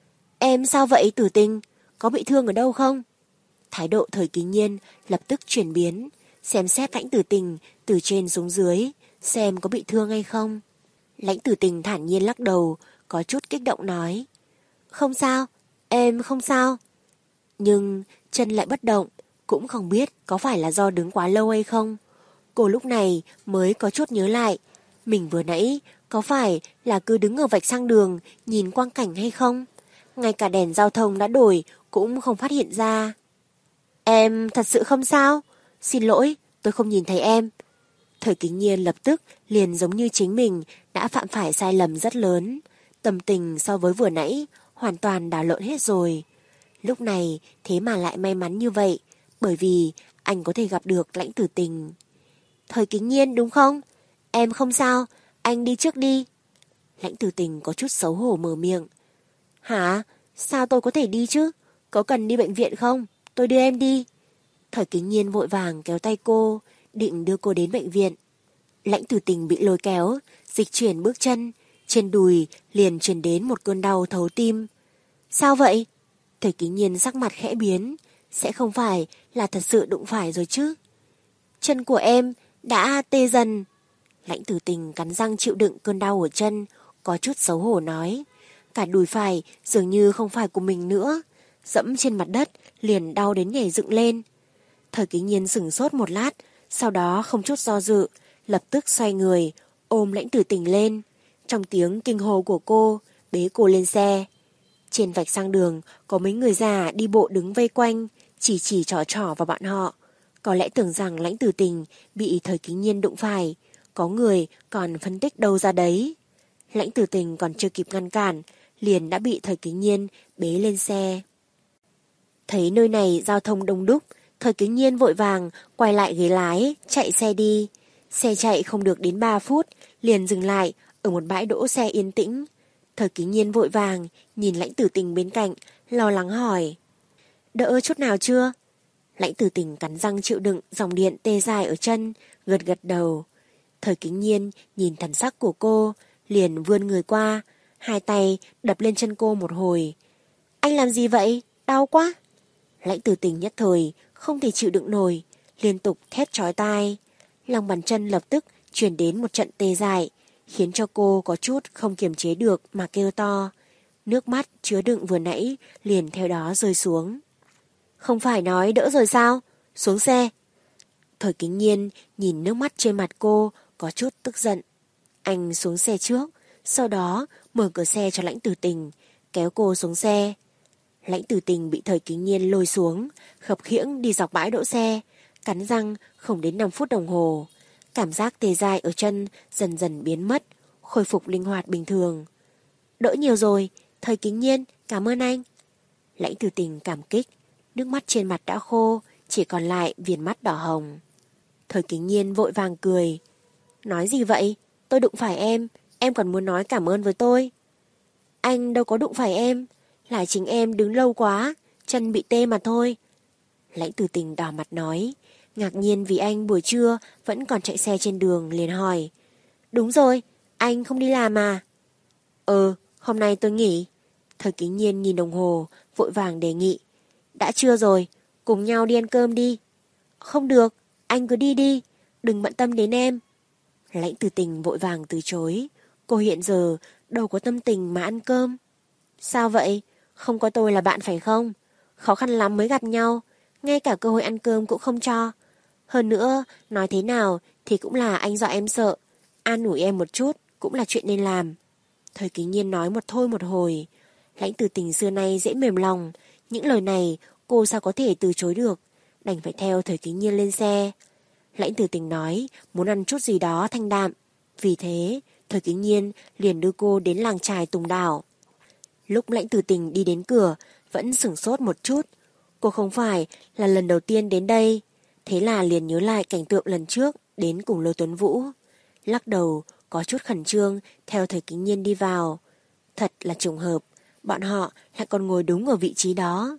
Em sao vậy Tử Tinh? Có bị thương ở đâu không? Thái độ Thời Kính Nhiên lập tức chuyển biến, xem xét Lãnh Tử Tình từ trên xuống dưới, xem có bị thương hay không. Lãnh Tử Tình thản nhiên lắc đầu, có chút kích động nói. Không sao, em không sao. Nhưng chân lại bất động, cũng không biết có phải là do đứng quá lâu hay không. Cô lúc này mới có chút nhớ lại, mình vừa nãy có phải là cứ đứng ở vạch sang đường nhìn quang cảnh hay không? Ngay cả đèn giao thông đã đổi cũng không phát hiện ra. Em thật sự không sao? Xin lỗi, tôi không nhìn thấy em. Thời Kính Nhiên lập tức liền giống như chính mình đã phạm phải sai lầm rất lớn. Tâm tình so với vừa nãy hoàn toàn đảo lộn hết rồi. Lúc này thế mà lại may mắn như vậy, bởi vì anh có thể gặp được Lãnh Tử Tình. Thời Kính Nhiên đúng không? Em không sao, anh đi trước đi. Lãnh Tử Tình có chút xấu hổ mở miệng. Hả? Sao tôi có thể đi chứ? Có cần đi bệnh viện không? Tôi đưa em đi. Thời Kính Nhiên vội vàng kéo tay cô, định đưa cô đến bệnh viện. Lãnh Tử Tình bị lôi kéo, dịch chuyển bước chân, trên đùi liền truyền đến một cơn đau thấu tim. Sao vậy? Thời Kính Nhiên sắc mặt khẽ biến, sẽ không phải là thật sự đụng phải rồi chứ? Chân của em đã tê dần. Lãnh Tử Tình cắn răng chịu đựng cơn đau ở chân, có chút xấu hổ nói. Cả đùi phải dường như không phải của mình nữa, dẫm trên mặt đất liền đau đến nhảy dựng lên. Thời Kính Nhiên sửng sốt một lát, sau đó không chút do dự, lập tức xoay người, ôm Lãnh Tử Tình lên. Trong tiếng kinh hô của cô, bế cô lên xe. Trên vạch sang đường, có mấy người già đi bộ đứng vây quanh, chỉ chỉ trỏ trỏ vào bọn họ. Có lẽ tưởng rằng Lãnh Tử Tình bị Thời Kính Nhiên đụng phải, có người còn phân tích đâu ra đấy. Lãnh Tử Tình còn chưa kịp ngăn cản, liền đã bị Thời Kính Nhiên bế lên xe. Thấy nơi này giao thông đông đúc, Thời Kính Nhiên vội vàng quay lại ghế lái, chạy xe đi. Xe chạy không được đến ba phút, liền dừng lại ở một bãi đỗ xe yên tĩnh. Thời Kính Nhiên vội vàng nhìn Lãnh Tử Tình bên cạnh, lo lắng hỏi. Đỡ chút nào chưa? Lãnh Tử Tình cắn răng chịu đựng dòng điện tê dài ở chân, gật gật đầu. Thời Kính Nhiên nhìn thần sắc của cô, liền vươn người qua, hai tay đập lên chân cô một hồi. Anh làm gì vậy? Đau quá. Lãnh Tử Tình nhất thời không thể chịu đựng nổi, liên tục thét chói tai. Lòng bàn chân lập tức chuyển đến một trận tê dại, khiến cho cô có chút không kiềm chế được mà kêu to. Nước mắt chứa đựng vừa nãy liền theo đó rơi xuống. Không phải nói đỡ rồi sao? Xuống xe. Thời Kính Nhiên nhìn nước mắt trên mặt cô có chút tức giận. Anh xuống xe trước, sau đó mở cửa xe cho Lãnh Tử Tình, kéo cô xuống xe. Lãnh Tử Tình bị Thời Kính Nhiên lôi xuống, khập khiễng đi dọc bãi đỗ xe, cắn răng không đến năm phút đồng hồ. Cảm giác tê dại ở chân dần dần biến mất, khôi phục linh hoạt bình thường. Đỡ nhiều rồi, Thời Kính Nhiên, cảm ơn anh. Lãnh Tử Tình cảm kích, nước mắt trên mặt đã khô, chỉ còn lại viền mắt đỏ hồng. Thời Kính Nhiên vội vàng cười. Nói gì vậy? Tôi đụng phải em, em còn muốn nói cảm ơn với tôi. Anh đâu có đụng phải em, là chính em đứng lâu quá, chân bị tê mà thôi. Lãnh Tử Tình đỏ mặt nói, ngạc nhiên vì anh buổi trưa vẫn còn chạy xe trên đường, liền hỏi. Đúng rồi, anh không đi làm à? Ừ, hôm nay tôi nghỉ. Thời Kính Nhiên nhìn đồng hồ, vội vàng đề nghị. Đã trưa rồi, cùng nhau đi ăn cơm đi. Không được, anh cứ đi đi, đừng bận tâm đến em. Lãnh Tử Tình vội vàng từ chối. Cô hiện giờ đâu có tâm tình mà ăn cơm. Sao vậy? Không có tôi là bạn phải không? Khó khăn lắm mới gặp nhau, ngay cả cơ hội ăn cơm cũng không cho. Hơn nữa, nói thế nào thì cũng là anh dọa em sợ. An ủi em một chút cũng là chuyện nên làm. Thời Kính Nhiên nói một thôi một hồi. Lãnh Tử Tình xưa nay dễ mềm lòng, những lời này cô sao có thể từ chối được, đành phải theo Thời Kính Nhiên lên xe. Lãnh Tử Tình nói muốn ăn chút gì đó thanh đạm, vì thế Thời Kính Nhiên liền đưa cô đến làng chài Tùng Đảo. Lúc Lãnh Tử Tình đi đến cửa vẫn sửng sốt một chút. Cô không phải là lần đầu tiên đến đây, thế là liền nhớ lại cảnh tượng lần trước đến cùng Lôi Tuấn Vũ. Lắc đầu có chút khẩn trương theo Thời Kính Nhiên đi vào. Thật là trùng hợp, bọn họ lại còn ngồi đúng ở vị trí đó.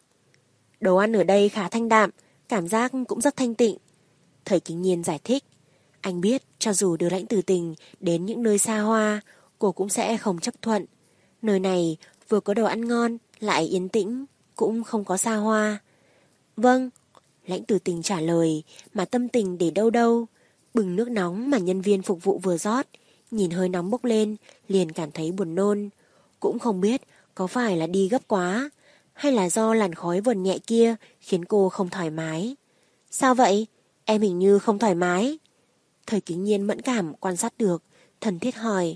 Đồ ăn ở đây khá thanh đạm, cảm giác cũng rất thanh tịnh. Thời Kính Nhiên giải thích. Anh biết cho dù đưa Lãnh Tử Tình đến những nơi xa hoa, cô cũng sẽ không chấp thuận. Nơi này vừa có đồ ăn ngon, lại yên tĩnh, cũng không có xa hoa. Vâng, Lãnh Tử Tình trả lời, mà tâm tình để đâu đâu. Bừng nước nóng mà nhân viên phục vụ vừa rót, nhìn hơi nóng bốc lên, liền cảm thấy buồn nôn. Cũng không biết có phải là đi gấp quá, hay là do làn khói vần nhẹ kia khiến cô không thoải mái. Sao vậy? Em hình như không thoải mái. Thời Kính Nhiên mẫn cảm quan sát được, thân thiết hỏi.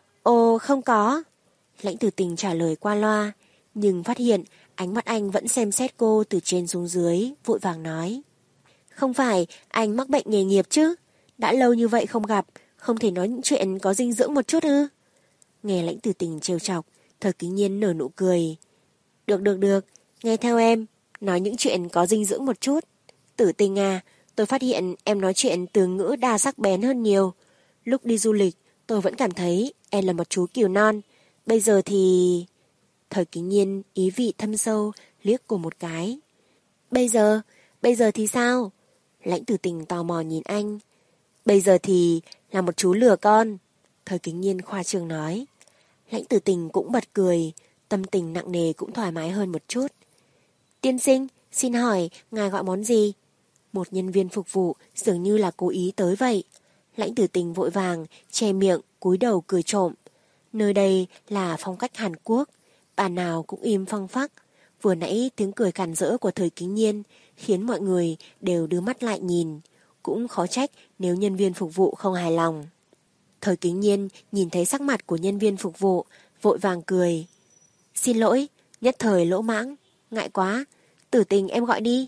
Ồ, không có. Lãnh Tử Tình trả lời qua loa, nhưng phát hiện ánh mắt anh vẫn xem xét cô từ trên xuống dưới, vội vàng nói. Không phải anh mắc bệnh nghề nghiệp chứ? Đã lâu như vậy không gặp, không thể nói những chuyện có dinh dưỡng một chút ư? Nghe Lãnh Tử Tình trêu chọc, Thời Kính Nhiên nở nụ cười. Được được được, nghe theo em, nói những chuyện có dinh dưỡng một chút. Tử Tình à, tôi phát hiện em nói chuyện từ ngữ đa sắc bén hơn nhiều. Lúc đi du lịch, tôi vẫn cảm thấy em là một chú cừu non. Bây giờ thì... Thời Kính Nhiên ý vị thâm sâu liếc cô một cái. Bây giờ, bây giờ thì sao? Lãnh Tử Tình tò mò nhìn anh. Bây giờ thì là một chú lừa con. Thời Kính Nhiên khoa trương nói. Lãnh Tử Tình cũng bật cười, tâm tình nặng nề cũng thoải mái hơn một chút. Tiên sinh, xin hỏi ngài gọi món gì? Một nhân viên phục vụ dường như là cố ý tới vậy. Lãnh Tử Tình vội vàng che miệng, cúi đầu cười trộm. Nơi đây là phong cách Hàn Quốc, bàn nào cũng im phăng phắc. Vừa nãy tiếng cười càn rỡ của Thời Kính Nhiên khiến mọi người đều đưa mắt lại nhìn. Cũng khó trách nếu nhân viên phục vụ không hài lòng. Thời Kính Nhiên nhìn thấy sắc mặt của nhân viên phục vụ, vội vàng cười. Xin lỗi, nhất thời lỗ mãng, ngại quá, Tử Tình em gọi đi.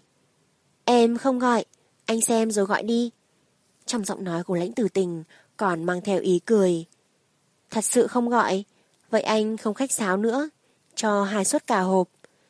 Em không gọi, anh xem rồi gọi đi. Trong giọng nói của Lãnh Tử Tình còn mang theo ý cười. Thật sự không gọi, vậy anh không khách sáo nữa, cho hai suất cà hộp.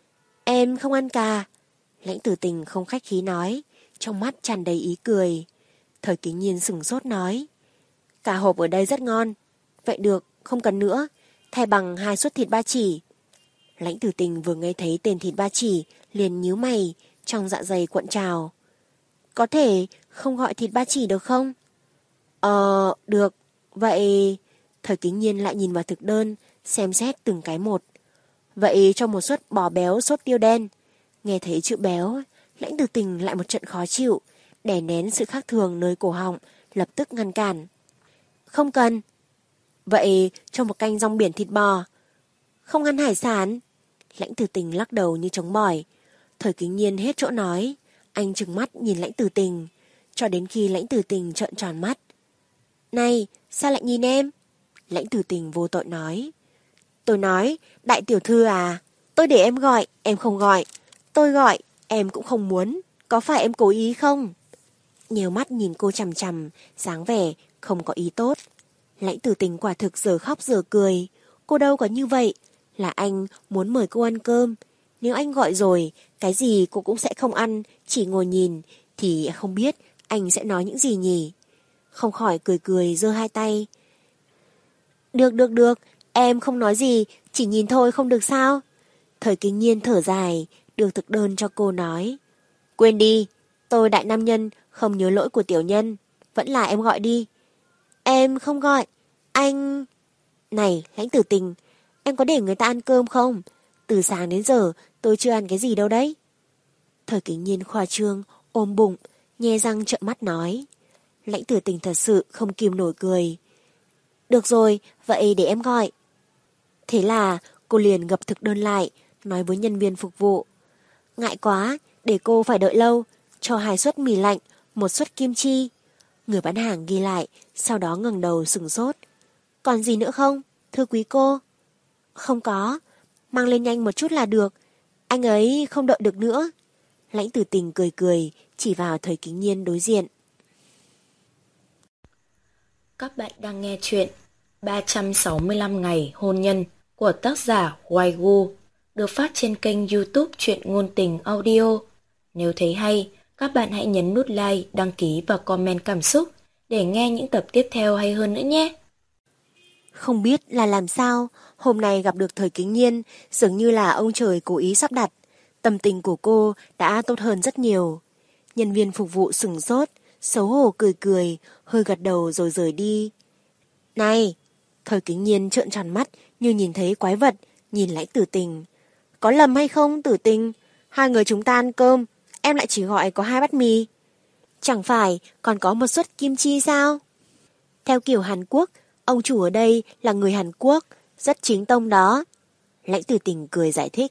Em không ăn cà. Lãnh Tử Tình không khách khí nói, trong mắt tràn đầy ý cười. Thời Kính Nhiên sửng sốt nói. Cà hộp ở đây rất ngon. Vậy được, không cần nữa, thay bằng hai suất thịt ba chỉ. Lãnh Tử Tình vừa nghe thấy tên thịt ba chỉ, liền nhíu mày, trong dạ dày cuộn trào. Có thể không gọi thịt ba chỉ được không? Ờ, được, vậy... Thời Kính Nhiên lại nhìn vào thực đơn, xem xét từng cái một. Vậy cho một suất bò béo sốt tiêu đen. Nghe thấy chữ béo, Lãnh Tử Tình lại một trận khó chịu, đè nén sự khác thường nơi cổ họng, lập tức ngăn cản. Không cần. Vậy cho một canh rong biển thịt bò. Không ăn hải sản. Lãnh Tử Tình lắc đầu như chống bỏi. Thời Kính Nhiên hết chỗ nói, anh trừng mắt nhìn Lãnh Tử Tình, cho đến khi Lãnh Tử Tình trợn tròn mắt. Này, sao lại nhìn em? Lãnh Tử Tình vô tội nói. Tôi nói, đại tiểu thư à? Tôi để em gọi, em không gọi. Tôi gọi, em cũng không muốn. Có phải em cố ý không? Nhiều mắt nhìn cô chằm chằm, dáng vẻ không có ý tốt. Lãnh Tử Tình quả thực giờ khóc giờ cười. Cô đâu có như vậy. Là anh muốn mời cô ăn cơm. Nếu anh gọi rồi, cái gì cô cũng sẽ không ăn, chỉ ngồi nhìn, thì không biết anh sẽ nói những gì nhỉ. Không khỏi cười cười giơ hai tay. Được được được, em không nói gì, chỉ nhìn thôi không được sao? Thời Kính Nhiên thở dài, đưa thực đơn cho cô nói. Quên đi, tôi đại nam nhân, không nhớ lỗi của tiểu nhân. Vẫn là em gọi đi. Em không gọi, anh... Này, Lãnh Tử Tình, em có để người ta ăn cơm không? Từ sáng đến giờ tôi chưa ăn cái gì đâu đấy. Thời Kính Nhiên khoa trương, ôm bụng, nhe răng trợn mắt nói. Lãnh Tử Tình thật sự không kìm nổi cười. Được rồi, vậy để em gọi. Thế là cô liền gập thực đơn lại, nói với nhân viên phục vụ. Ngại quá, để cô phải đợi lâu, cho hai suất mì lạnh, một suất kim chi. Người bán hàng ghi lại, sau đó ngẩng đầu sửng sốt. Còn gì nữa không, thưa quý cô? Không có, mang lên nhanh một chút là được. Anh ấy không đợi được nữa. Lãnh Tử Tình cười cười, chỉ vào Thời Kính Nhiên đối diện. Các bạn đang nghe chuyện ba trăm sáu mươi lăm ngày hôn nhân của tác giả Hoài Gu, được phát trên kênh YouTube Truyện Ngôn Tình Audio. Nếu thấy hay, các bạn hãy nhấn nút like, đăng ký và comment cảm xúc để nghe những tập tiếp theo hay hơn nữa nhé. Không biết là làm sao, hôm nay gặp được Thời Kính Nhiên, dường như là ông trời cố ý sắp đặt. Tâm tình của cô đã tốt hơn rất nhiều. Nhân viên phục vụ sửng sốt, xấu hổ cười cười, hơi gật đầu rồi rời đi. Này! Thời Kính Nhiên trợn tròn mắt như nhìn thấy quái vật, nhìn Lãnh Tử Tình. Có lầm hay không Tử Tình? Hai người chúng ta ăn cơm, em lại chỉ gọi có hai bát mì. Chẳng phải còn có một suất kim chi sao? Theo kiểu Hàn Quốc, ông chủ ở đây là người Hàn Quốc, rất chính tông đó. Lãnh Tử Tình cười giải thích.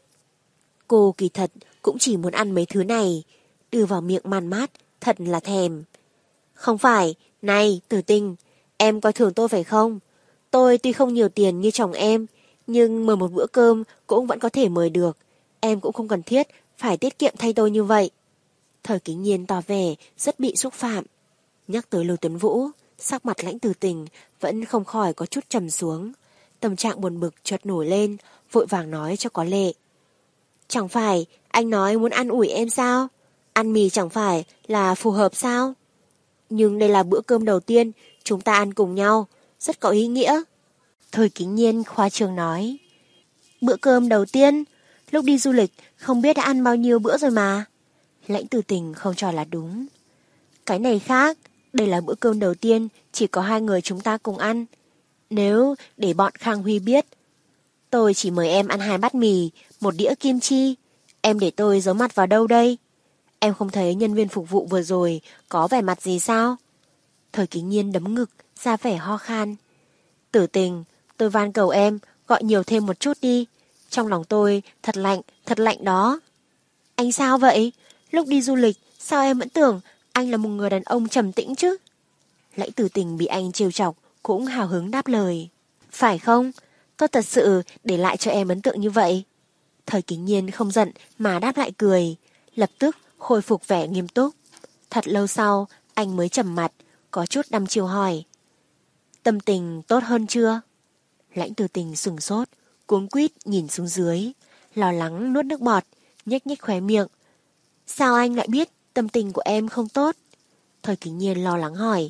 Cô kỳ thật cũng chỉ muốn ăn mấy thứ này, đưa vào miệng man mát, thật là thèm. Không phải, này Tử Tình, em coi thường tôi phải không? Tôi tuy không nhiều tiền như chồng em, nhưng mời một bữa cơm cũng vẫn có thể mời được. Em cũng không cần thiết phải tiết kiệm thay tôi như vậy. Thời Kính Nhiên tỏ vẻ rất bị xúc phạm. Nhắc tới Lưu Tuấn Vũ, sắc mặt Lãnh Tử Tình vẫn không khỏi có chút trầm xuống. Tâm trạng buồn bực chợt nổi lên, vội vàng nói cho có lệ. Chẳng phải anh nói muốn ăn ủi em sao? Ăn mì chẳng phải là phù hợp sao? Nhưng đây là bữa cơm đầu tiên chúng ta ăn cùng nhau, rất có ý nghĩa. Thời Kính Nhiên khoa trương nói. Bữa cơm đầu tiên? Lúc đi du lịch không biết đã ăn bao nhiêu bữa rồi mà. Lãnh Tử Tình không cho là đúng. Cái này khác, đây là bữa cơm đầu tiên chỉ có hai người chúng ta cùng ăn. Nếu để bọn Khang Huy biết, tôi chỉ mời em ăn hai bát mì, một đĩa kim chi. Em để tôi giấu mặt vào đâu đây? Em không thấy nhân viên phục vụ vừa rồi có vẻ mặt gì sao? Thời Kính Nhiên đấm ngực, ra vẻ ho khan. Tử Tình, tôi van cầu em, gọi nhiều thêm một chút đi. Trong lòng tôi thật lạnh, thật lạnh đó. Anh sao vậy? Lúc đi du lịch, sao em vẫn tưởng anh là một người đàn ông trầm tĩnh chứ? Lãnh Tử Tình bị anh trêu chọc, cũng hào hứng đáp lời. Phải không? Tôi thật sự để lại cho em ấn tượng như vậy. Thời Kính Nhiên không giận mà đáp lại cười, lập tức khôi phục vẻ nghiêm túc. Thật lâu sau, anh mới trầm mặt, có chút đăm chiêu hỏi. Tâm tình tốt hơn chưa? Lãnh Tử Tình sửng sốt, cuống quýt nhìn xuống dưới, lo lắng nuốt nước bọt, nhếch nhếch khóe miệng. Sao anh lại biết tâm tình của em không tốt? Thời Kính Nhiên lo lắng hỏi.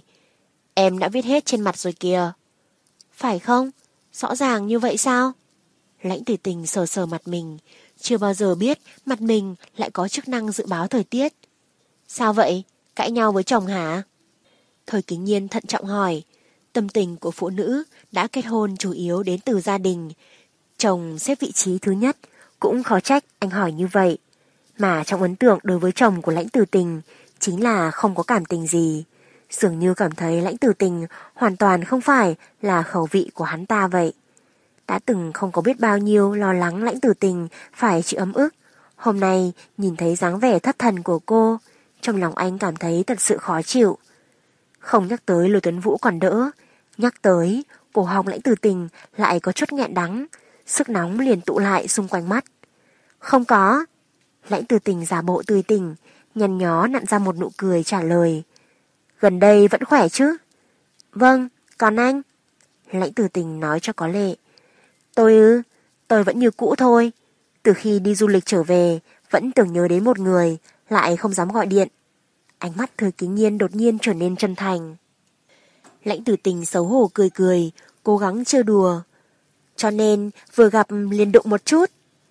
Em đã viết hết trên mặt rồi kìa. Phải không? Rõ ràng như vậy sao? Lãnh Tử Tình sờ sờ mặt mình, chưa bao giờ biết mặt mình lại có chức năng dự báo thời tiết. Sao vậy? Cãi nhau với chồng hả? Thời Kính Nhiên thận trọng hỏi. Tâm tình của phụ nữ đã kết hôn chủ yếu đến từ gia đình. Chồng xếp vị trí thứ nhất, cũng khó trách anh hỏi như vậy. Mà trong ấn tượng đối với chồng của Lãnh Tử Tình chính là không có cảm tình gì. Dường như cảm thấy Lãnh Tử Tình hoàn toàn không phải là khẩu vị của hắn ta vậy. Đã từng không có biết bao nhiêu lo lắng Lãnh Tử Tình phải chịu ấm ức. Hôm nay nhìn thấy dáng vẻ thất thần của cô, trong lòng anh cảm thấy thật sự khó chịu. Không nhắc tới Lưu Tuấn Vũ còn đỡ, nhắc tới cổ họng Lãnh Tử Tình lại có chút nghẹn đắng, sức nóng liền tụ lại xung quanh mắt. Không có. Lãnh Từ Tình giả bộ tươi tỉnh, nhăn nhó nặn ra một nụ cười trả lời. Gần đây vẫn khỏe chứ? Vâng, còn anh? Lãnh Từ Tình nói cho có lệ. Tôi ư, tôi vẫn như cũ thôi. Từ khi đi du lịch trở về, vẫn tưởng nhớ đến một người, lại không dám gọi điện. Ánh mắt Thời Kính Nhiên đột nhiên trở nên chân thành. Lãnh Từ Tình xấu hổ cười cười, cố gắng trêu đùa. Cho nên vừa gặp liền đụng một chút.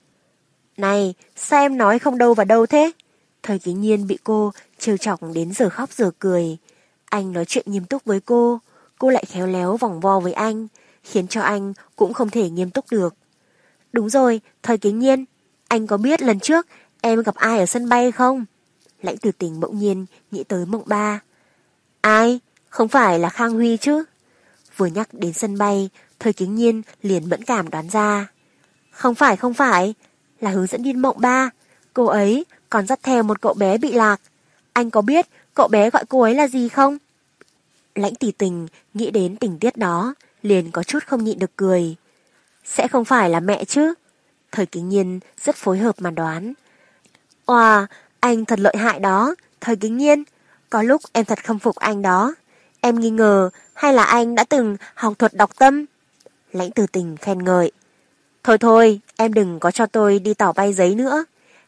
Này, sao em nói không đâu vào đâu thế? Thời Kính Nhiên bị cô trêu chọc đến giờ khóc giờ cười. Anh nói chuyện nghiêm túc với cô, cô lại khéo léo vòng vo với anh, khiến cho anh cũng không thể nghiêm túc được. Đúng rồi, Thời Kính Nhiên, anh có biết lần trước em gặp ai ở sân bay không? Lãnh Từ Tình bỗng nhiên nghĩ tới Mộng Ba. Ai? Không phải là Khang Huy chứ? Vừa nhắc đến sân bay, Thời Kính Nhiên liền mẫn cảm đoán ra. Không phải không phải, là hướng dẫn viên Mộng Ba. Cô ấy còn dắt theo một cậu bé bị lạc. Anh có biết cậu bé gọi cô ấy là gì không? Lãnh Tỷ Tình nghĩ đến tình tiết đó, liền có chút không nhịn được cười. Sẽ không phải là mẹ chứ? Thời Kính Nhiên rất phối hợp mà đoán. Wow, anh thật lợi hại đó, Thời Kính Nhiên. Có lúc em thật khâm phục anh đó. Em nghi ngờ hay là anh đã từng học thuật đọc tâm? Lãnh Từ Tình khen ngợi. Thôi thôi, em đừng có cho tôi đi tàu bay giấy nữa.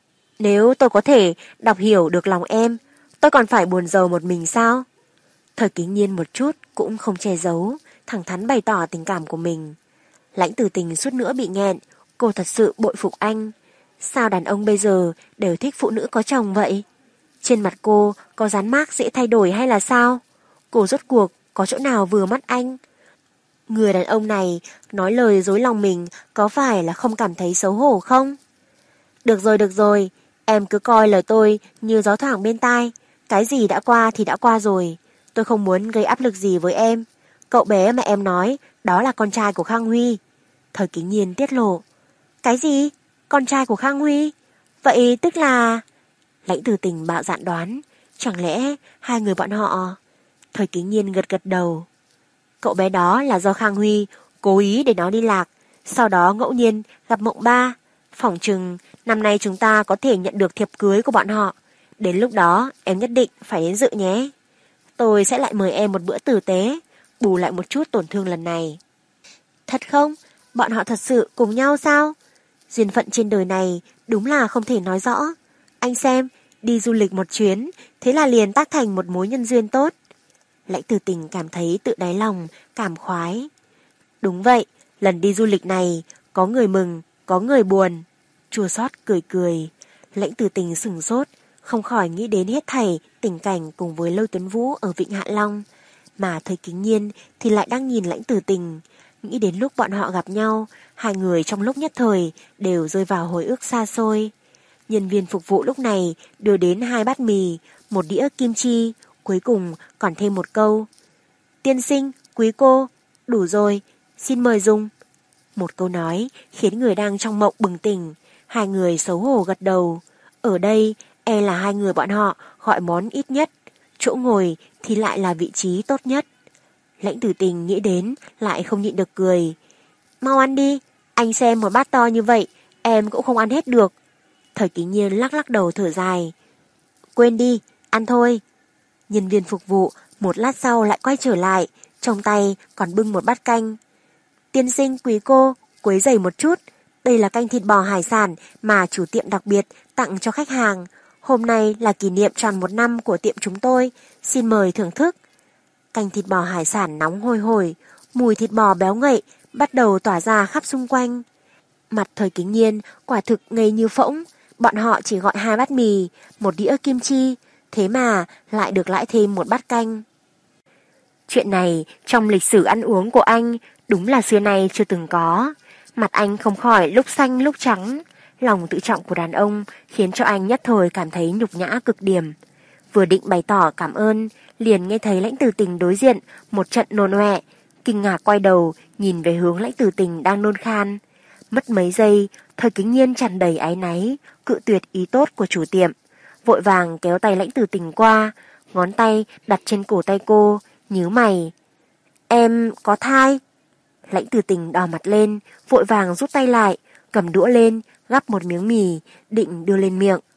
Nếu tôi có thể đọc hiểu được lòng em, tôi còn phải buồn rầu một mình sao? Thời Kính Nhiên một chút cũng không che giấu, thẳng thắn bày tỏ tình cảm của mình. Lãnh Từ Tình suốt nữa bị nghẹn, cô thật sự bội phục anh. Sao đàn ông bây giờ đều thích phụ nữ có chồng vậy? Trên mặt cô có dán mác dễ thay đổi hay là sao? Cô rốt cuộc có chỗ nào vừa mắt anh? Người đàn ông này nói lời dối lòng mình có phải là không cảm thấy xấu hổ không? Được rồi, được rồi, em cứ coi lời tôi như gió thoảng bên tai. Cái gì đã qua thì đã qua rồi. Tôi không muốn gây áp lực gì với em. Cậu bé mà em nói đó là con trai của Khang Huy. Thời Kính Nhiên tiết lộ. Cái gì? Con trai của Khang Huy? Vậy tức là... Lãnh Từ Tình bạo dạn đoán. Chẳng lẽ hai người bọn họ... Thời Kính Nhiên gật gật đầu. Cậu bé đó là do Khang Huy cố ý để nó đi lạc, sau đó ngẫu nhiên gặp Mộng Ba. Phỏng chừng năm nay chúng ta có thể nhận được thiệp cưới của bọn họ. Đến lúc đó em nhất định phải đến dự nhé. Tôi sẽ lại mời em một bữa tử tế, bù lại một chút tổn thương lần này. Thật không? Bọn họ thật sự cùng nhau sao? Duyên phận trên đời này đúng là không thể nói rõ. Anh xem, đi du lịch một chuyến, thế là liền tác thành một mối nhân duyên tốt. Lãnh Từ Tình cảm thấy tự đáy lòng, cảm khoái. Đúng vậy, lần đi du lịch này, có người mừng, có người buồn. Chua xót cười cười. Lãnh Từ Tình sửng sốt, không khỏi nghĩ đến hết thảy tình cảnh cùng với Lôi Tuấn Vũ ở Vịnh Hạ Long. Mà Thời Kính Nhiên thì lại đang nhìn Lãnh Từ Tình, nghĩ đến lúc bọn họ gặp nhau, hai người trong lúc nhất thời đều rơi vào hồi ức xa xôi. Nhân viên phục vụ lúc này đưa đến hai bát mì, một đĩa kim chi, cuối cùng còn thêm một câu. Tiên sinh, quý cô, đủ rồi, xin mời dùng. Một câu nói khiến người đang trong mộng bừng tỉnh, hai người xấu hổ gật đầu. Ở đây, e là hai người bọn họ gọi món ít nhất, chỗ ngồi thì lại là vị trí tốt nhất. Lãnh Từ Tình nghĩ đến, lại không nhịn được cười. Mau ăn đi, anh xem một bát to như vậy, em cũng không ăn hết được. Thời Kính Nhiên lắc lắc đầu thở dài. Quên đi, ăn thôi. Nhân viên phục vụ một lát sau lại quay trở lại, trong tay còn bưng một bát canh. Tiên sinh quý cô, quấy rầy một chút. Đây là canh thịt bò hải sản mà chủ tiệm đặc biệt tặng cho khách hàng. Hôm nay là kỷ niệm tròn một năm của tiệm chúng tôi, xin mời thưởng thức. Canh thịt bò hải sản nóng hôi hổi, mùi thịt bò béo ngậy bắt đầu tỏa ra khắp xung quanh. Mặt Thời Kính Nhiên quả thực ngây như phỗng, bọn họ chỉ gọi hai bát mì, một đĩa kim chi, thế mà lại được lãi thêm một bát canh. Chuyện này trong lịch sử ăn uống của anh đúng là xưa nay chưa từng có. Mặt anh không khỏi lúc xanh lúc trắng. Lòng tự trọng của đàn ông khiến cho anh nhất thời cảm thấy nhục nhã cực điểm. Vừa định bày tỏ cảm ơn, liền nghe thấy Lãnh Từ Tình đối diện một trận nôn ọe, kinh ngạc quay đầu nhìn về hướng Lãnh Từ Tình đang nôn khan. Mất mấy giây, Thời Kính Nhiên tràn đầy áy náy, cự tuyệt ý tốt của chủ tiệm, vội vàng kéo tay Lãnh Từ Tình qua, ngón tay đặt trên cổ tay cô, nhíu mày. Em có thai? Lãnh Từ Tình đỏ mặt lên, vội vàng rút tay lại, cầm đũa lên, gắp một miếng mì, định đưa lên miệng.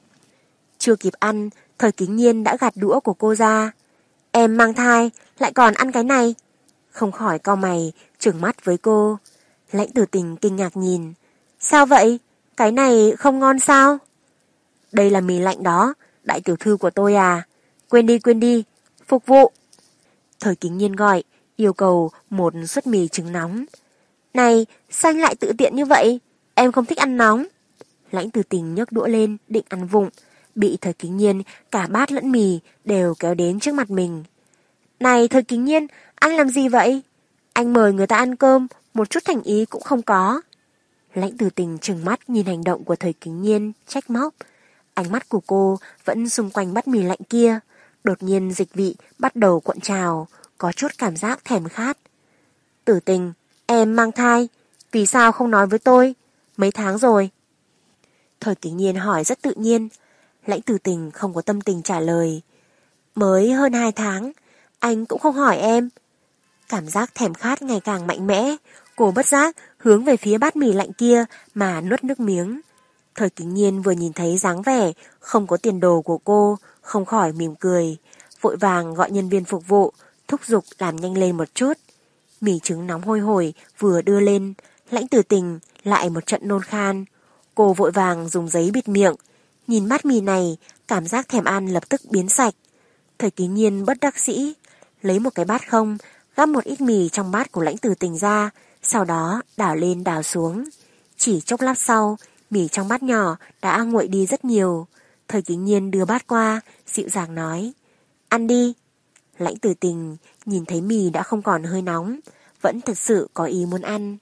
Chưa kịp ăn, Thời Kính Nhiên đã gạt đũa của cô ra. Em mang thai, lại còn ăn cái này. Không khỏi cau mày, trừng mắt với cô. Lãnh Tử Tình kinh ngạc nhìn. Sao vậy? Cái này không ngon sao? Đây là mì lạnh đó, đại tiểu thư của tôi à. Quên đi quên đi, phục vụ. Thời Kính Nhiên gọi, yêu cầu một suất mì trứng nóng. Này, sao anh lại tự tiện như vậy? Em không thích ăn nóng. Lãnh Tử Tình nhấc đũa lên, định ăn vụng. Bị Thời Kính Nhiên cả bát lẫn mì đều kéo đến trước mặt mình. Này Thời Kính Nhiên, anh làm gì vậy? Anh mời người ta ăn cơm, một chút thành ý cũng không có. Lãnh Tử Tình trừng mắt nhìn hành động của Thời Kính Nhiên, trách móc. Ánh mắt của cô vẫn xung quanh bát mì lạnh kia. Đột nhiên dịch vị bắt đầu cuộn trào, có chút cảm giác thèm khát. Tử Tình, em mang thai, vì sao không nói với tôi? Mấy tháng rồi? Thời Kính Nhiên hỏi rất tự nhiên. Lãnh Tử Tình không có tâm tình trả lời. Mới hơn hai tháng, anh cũng không hỏi em. Cảm giác thèm khát ngày càng mạnh mẽ, cô bất giác hướng về phía bát mì lạnh kia mà nuốt nước miếng. Thời Kính Nhiên vừa nhìn thấy dáng vẻ không có tiền đồ của cô, không khỏi mỉm cười, vội vàng gọi nhân viên phục vụ, thúc giục làm nhanh lên một chút. Mì trứng nóng hôi hổi vừa đưa lên, Lãnh Tử Tình lại một trận nôn khan. Cô vội vàng dùng giấy bịt miệng, nhìn bát mì này, cảm giác thèm ăn lập tức biến sạch. Thời Kính Nhiên bất đắc dĩ, lấy một cái bát không, gắp một ít mì trong bát của Lãnh Tử Tình ra, sau đó đảo lên đảo xuống. Chỉ chốc lát sau, mì trong bát nhỏ đã nguội đi rất nhiều. Thời Kính Nhiên đưa bát qua, dịu dàng nói, ăn đi. Lãnh Tử Tình nhìn thấy mì đã không còn hơi nóng, vẫn thật sự có ý muốn ăn.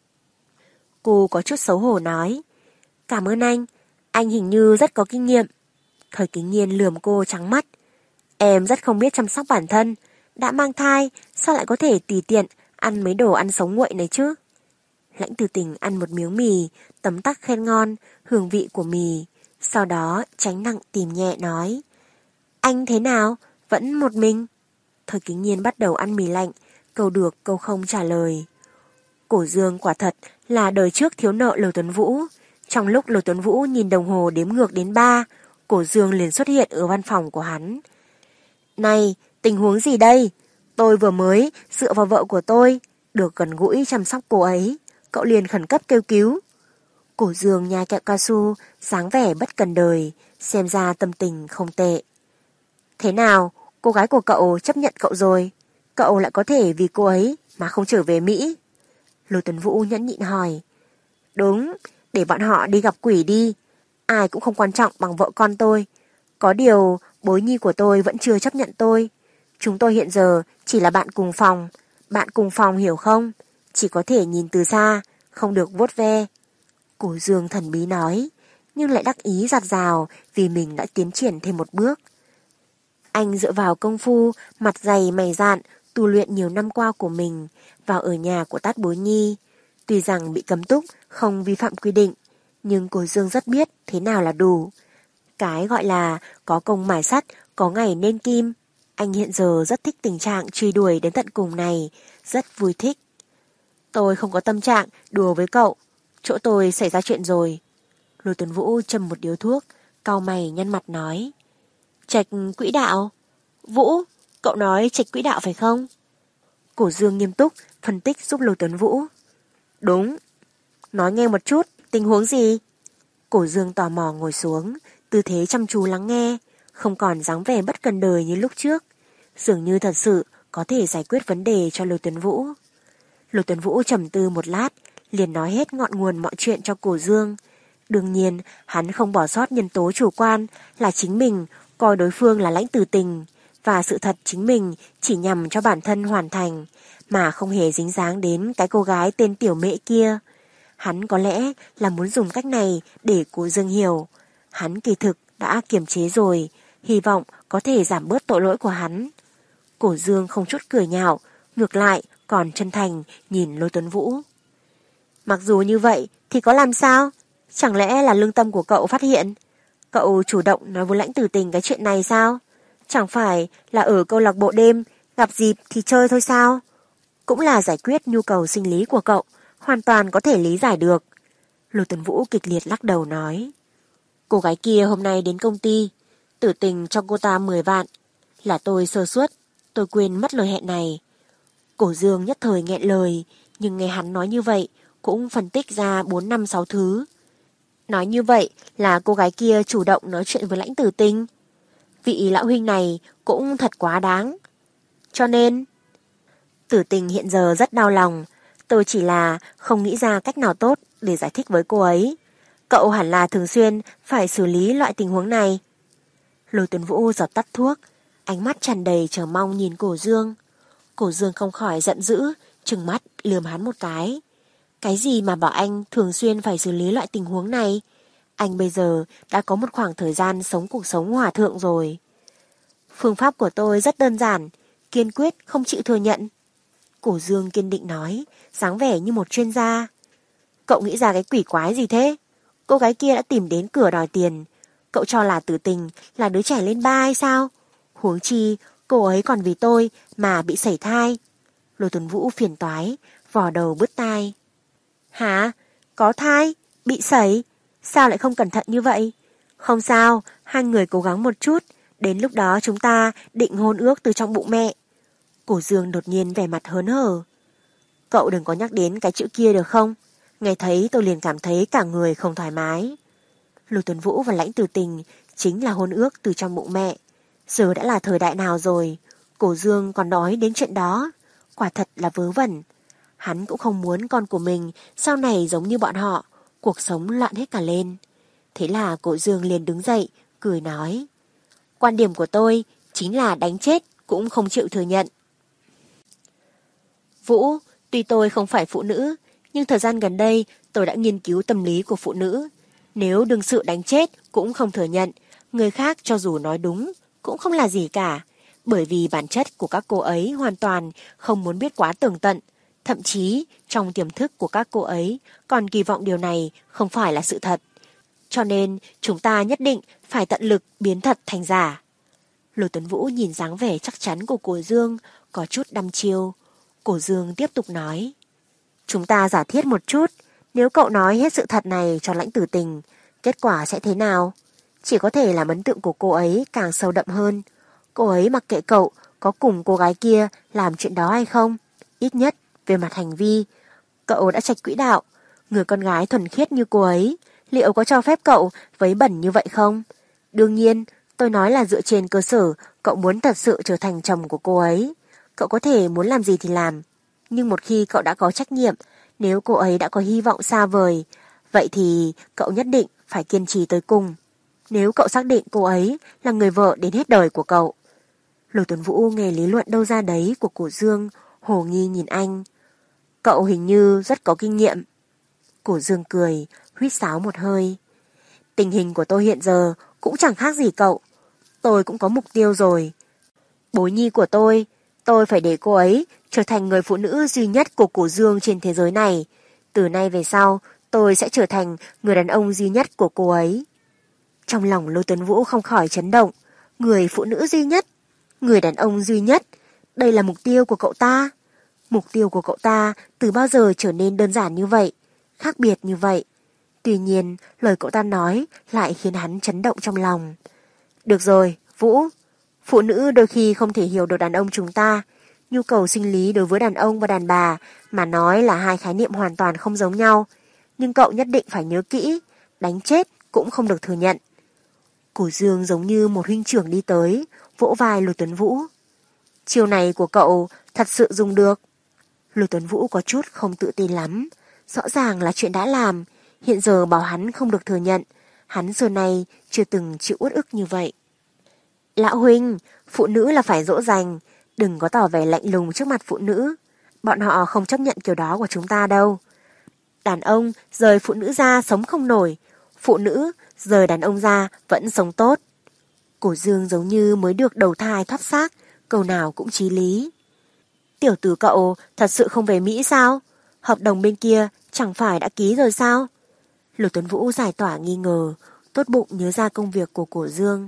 Cô có chút xấu hổ nói, cảm ơn anh, anh hình như rất có kinh nghiệm. Thời Kính Nhiên lườm cô trắng mắt, em rất không biết chăm sóc bản thân, đã mang thai sao lại có thể tùy tiện ăn mấy đồ ăn sống nguội này chứ? Lãnh Tử Tình ăn một miếng mì, tấm tắc khen ngon hương vị của mì, sau đó tránh nặng tìm nhẹ nói, anh thế nào? Vẫn một mình? Thời Kính Nhiên bắt đầu ăn mì lạnh, câu được câu không trả lời. Cổ Dương quả thật là đời trước thiếu nợ Lầu Tuấn Vũ. Trong lúc Lầu Tuấn Vũ nhìn đồng hồ đếm ngược đến ba, Cổ Dương liền xuất hiện ở văn phòng của hắn. Này, tình huống gì đây? Tôi vừa mới dựa vào vợ của tôi, được gần gũi chăm sóc cô ấy, cậu liền khẩn cấp kêu cứu. Cổ Dương nhai kẹo cao su, dáng vẻ bất cần đời, xem ra tâm tình không tệ. Thế nào, cô gái của cậu chấp nhận cậu rồi, cậu lại có thể vì cô ấy mà không trở về Mỹ? Lôi Tuấn Vũ nhẫn nhịn hỏi. Đúng, để bọn họ đi gặp quỷ đi, ai cũng không quan trọng bằng vợ con tôi. Có điều, bối nhi của tôi vẫn chưa chấp nhận tôi. Chúng tôi hiện giờ chỉ là bạn cùng phòng, bạn cùng phòng hiểu không? Chỉ có thể nhìn từ xa, không được vuốt ve. Cổ Dương thần bí nói, nhưng lại đắc ý giạt rào vì mình đã tiến triển thêm một bước. Anh dựa vào công phu, mặt dày mày dạn, tu luyện nhiều năm qua của mình, vào ở nhà của Tát Bối Nhi. Tuy rằng bị cấm túc, không vi phạm quy định, nhưng Cổ Dương rất biết thế nào là đủ. Cái gọi là có công mài sắt, có ngày nên kim. Anh hiện giờ rất thích tình trạng truy đuổi đến tận cùng này, rất vui thích. Tôi không có tâm trạng đùa với cậu, chỗ tôi xảy ra chuyện rồi. Lôi Tuấn Vũ châm một điếu thuốc, cau mày nhăn mặt nói. Trạch quỹ đạo? Vũ, cậu nói trạch quỹ đạo phải không? Cổ Dương nghiêm túc phân tích giúp Lôi Tuấn Vũ. Đúng. Nói nghe một chút, tình huống gì? Cổ Dương tò mò ngồi xuống, tư thế chăm chú lắng nghe, không còn dáng vẻ bất cần đời như lúc trước, dường như thật sự có thể giải quyết vấn đề cho Lôi Tuấn Vũ. Lôi Tuấn Vũ trầm tư một lát, liền nói hết ngọn nguồn mọi chuyện cho Cổ Dương. Đương nhiên, hắn không bỏ sót nhân tố chủ quan là chính mình coi đối phương là Lãnh Tử Tình, và sự thật chính mình chỉ nhằm cho bản thân hoàn thành, mà không hề dính dáng đến cái cô gái tên Tiểu Mễ kia. Hắn có lẽ là muốn dùng cách này để Cổ Dương hiểu. Hắn kỳ thực đã kiềm chế rồi, hy vọng có thể giảm bớt tội lỗi của hắn. Cổ Dương không chút cười nhạo, ngược lại còn chân thành nhìn Lôi Tuấn Vũ. Mặc dù như vậy thì có làm sao? Chẳng lẽ là lương tâm của cậu phát hiện? Cậu chủ động nói với Lãnh Tử Tình cái chuyện này sao? Chẳng phải là ở câu lạc bộ đêm, gặp dịp thì chơi thôi sao? Cũng là giải quyết nhu cầu sinh lý của cậu, hoàn toàn có thể lý giải được. Lô Tuấn Vũ kịch liệt lắc đầu nói. Cô gái kia hôm nay đến công ty, Tử Tình cho cô ta mười vạn. Là tôi sơ suất, tôi quên mất lời hẹn này. Cổ Dương nhất thời nghẹn lời, nhưng nghe hắn nói như vậy cũng phân tích ra bốn năm sáu thứ. Nói như vậy là cô gái kia chủ động nói chuyện với Lãnh Tử Tình. Vị lão huynh này cũng thật quá đáng. Cho nên, Tử Tình hiện giờ rất đau lòng. Tôi chỉ là không nghĩ ra cách nào tốt để giải thích với cô ấy. Cậu hẳn là thường xuyên phải xử lý loại tình huống này. Lôi Tuấn Vũ giọt tắt thuốc, ánh mắt tràn đầy chờ mong nhìn Cổ Dương. Cổ Dương không khỏi giận dữ, trừng mắt lườm hắn một cái. Cái gì mà bảo anh thường xuyên phải xử lý loại tình huống này? Anh bây giờ đã có một khoảng thời gian sống cuộc sống hòa thượng rồi. Phương pháp của tôi rất đơn giản, kiên quyết không chịu thừa nhận. Cổ Dương kiên định nói, dáng vẻ như một chuyên gia. Cậu nghĩ ra cái quỷ quái gì thế? Cô gái kia đã tìm đến cửa đòi tiền. Cậu cho là Tử Tình là đứa trẻ lên ba hay sao? Huống chi, cô ấy còn vì tôi mà bị sảy thai. Lôi Tuấn Vũ phiền toái, vò đầu bứt tai. Hả? Có thai? Bị sảy? Sao lại không cẩn thận như vậy? Không sao, hai người cố gắng một chút. Đến lúc đó chúng ta định hôn ước từ trong bụng mẹ. Cổ Dương đột nhiên vẻ mặt hớn hở. Cậu đừng có nhắc đến cái chữ kia được không? Nghe thấy tôi liền cảm thấy cả người không thoải mái. Lôi Tuấn Vũ và Lãnh Tử Tình chính là hôn ước từ trong bụng mẹ. Giờ đã là thời đại nào rồi? Cổ Dương còn nói đến chuyện đó. Quả thật là vớ vẩn. Hắn cũng không muốn con của mình sau này giống như bọn họ, cuộc sống loạn hết cả lên. Thế là Cổ Dương liền đứng dậy, cười nói. Quan điểm của tôi chính là đánh chết cũng không chịu thừa nhận. Vũ, tuy tôi không phải phụ nữ, nhưng thời gian gần đây tôi đã nghiên cứu tâm lý của phụ nữ. Nếu đương sự đánh chết cũng không thừa nhận, người khác cho dù nói đúng cũng không là gì cả. Bởi vì bản chất của các cô ấy hoàn toàn không muốn biết quá tường tận. Thậm chí trong tiềm thức của các cô ấy còn kỳ vọng điều này không phải là sự thật. Cho nên chúng ta nhất định phải tận lực biến thật thành giả. Lôi Tuấn Vũ nhìn dáng vẻ chắc chắn của Cổ Dương, có chút đăm chiêu. Cổ Dương tiếp tục nói. Chúng ta giả thiết một chút, nếu cậu nói hết sự thật này cho Lãnh Tử Tình, kết quả sẽ thế nào? Chỉ có thể làm ấn tượng của cô ấy càng sâu đậm hơn. Cô ấy mặc kệ cậu có cùng cô gái kia làm chuyện đó hay không. Ít nhất về mặt hành vi, cậu đã chạch quỹ đạo. Người con gái thuần khiết như cô ấy, liệu có cho phép cậu vấy bẩn như vậy không? Đương nhiên, tôi nói là dựa trên cơ sở cậu muốn thật sự trở thành chồng của cô ấy. Cậu có thể muốn làm gì thì làm. Nhưng một khi cậu đã có trách nhiệm, nếu cô ấy đã có hy vọng xa vời, vậy thì cậu nhất định phải kiên trì tới cùng. Nếu cậu xác định cô ấy là người vợ đến hết đời của cậu. Lôi Tuấn Vũ nghe lý luận đâu ra đấy của Cổ Dương, hồ nghi nhìn anh. Cậu hình như rất có kinh nghiệm. Cổ Dương cười, huýt sáo một hơi. Tình hình của tôi hiện giờ cũng chẳng khác gì cậu. Tôi cũng có mục tiêu rồi. Bối nhi của tôi, tôi phải để cô ấy trở thành người phụ nữ duy nhất của Cổ Dương trên thế giới này. Từ nay về sau, tôi sẽ trở thành người đàn ông duy nhất của cô ấy. Trong lòng Lôi Tuấn Vũ không khỏi chấn động. Người phụ nữ duy nhất, người đàn ông duy nhất, đây là mục tiêu của cậu ta. Mục tiêu của cậu ta từ bao giờ trở nên đơn giản như vậy, khác biệt như vậy. Tuy nhiên, lời cậu ta nói lại khiến hắn chấn động trong lòng. Được rồi, Vũ, phụ nữ đôi khi không thể hiểu được đàn ông chúng ta. Nhu cầu sinh lý đối với đàn ông và đàn bà mà nói là hai khái niệm hoàn toàn không giống nhau. Nhưng cậu nhất định phải nhớ kỹ, đánh chết cũng không được thừa nhận. Cổ Dương giống như một huynh trưởng đi tới, vỗ vai Lôi Tuấn Vũ. Chiêu này của cậu thật sự dùng được. Lôi Tuấn Vũ có chút không tự tin lắm. Rõ ràng là chuyện đã làm, hiện giờ bảo hắn không được thừa nhận. Hắn xưa nay chưa từng chịu uất ức như vậy. Lão huynh, phụ nữ là phải dỗ dành, đừng có tỏ vẻ lạnh lùng trước mặt phụ nữ. Bọn họ không chấp nhận kiểu đó của chúng ta đâu. Đàn ông rời phụ nữ ra sống không nổi, phụ nữ rời đàn ông ra vẫn sống tốt. Cổ Dương giống như mới được đầu thai thoát xác, câu nào cũng chí lý. Tiểu tử cậu thật sự không về Mỹ sao? Hợp đồng bên kia chẳng phải đã ký rồi sao? Lôi Tuấn Vũ giải tỏa nghi ngờ, tốt bụng nhớ ra công việc của Cổ Dương.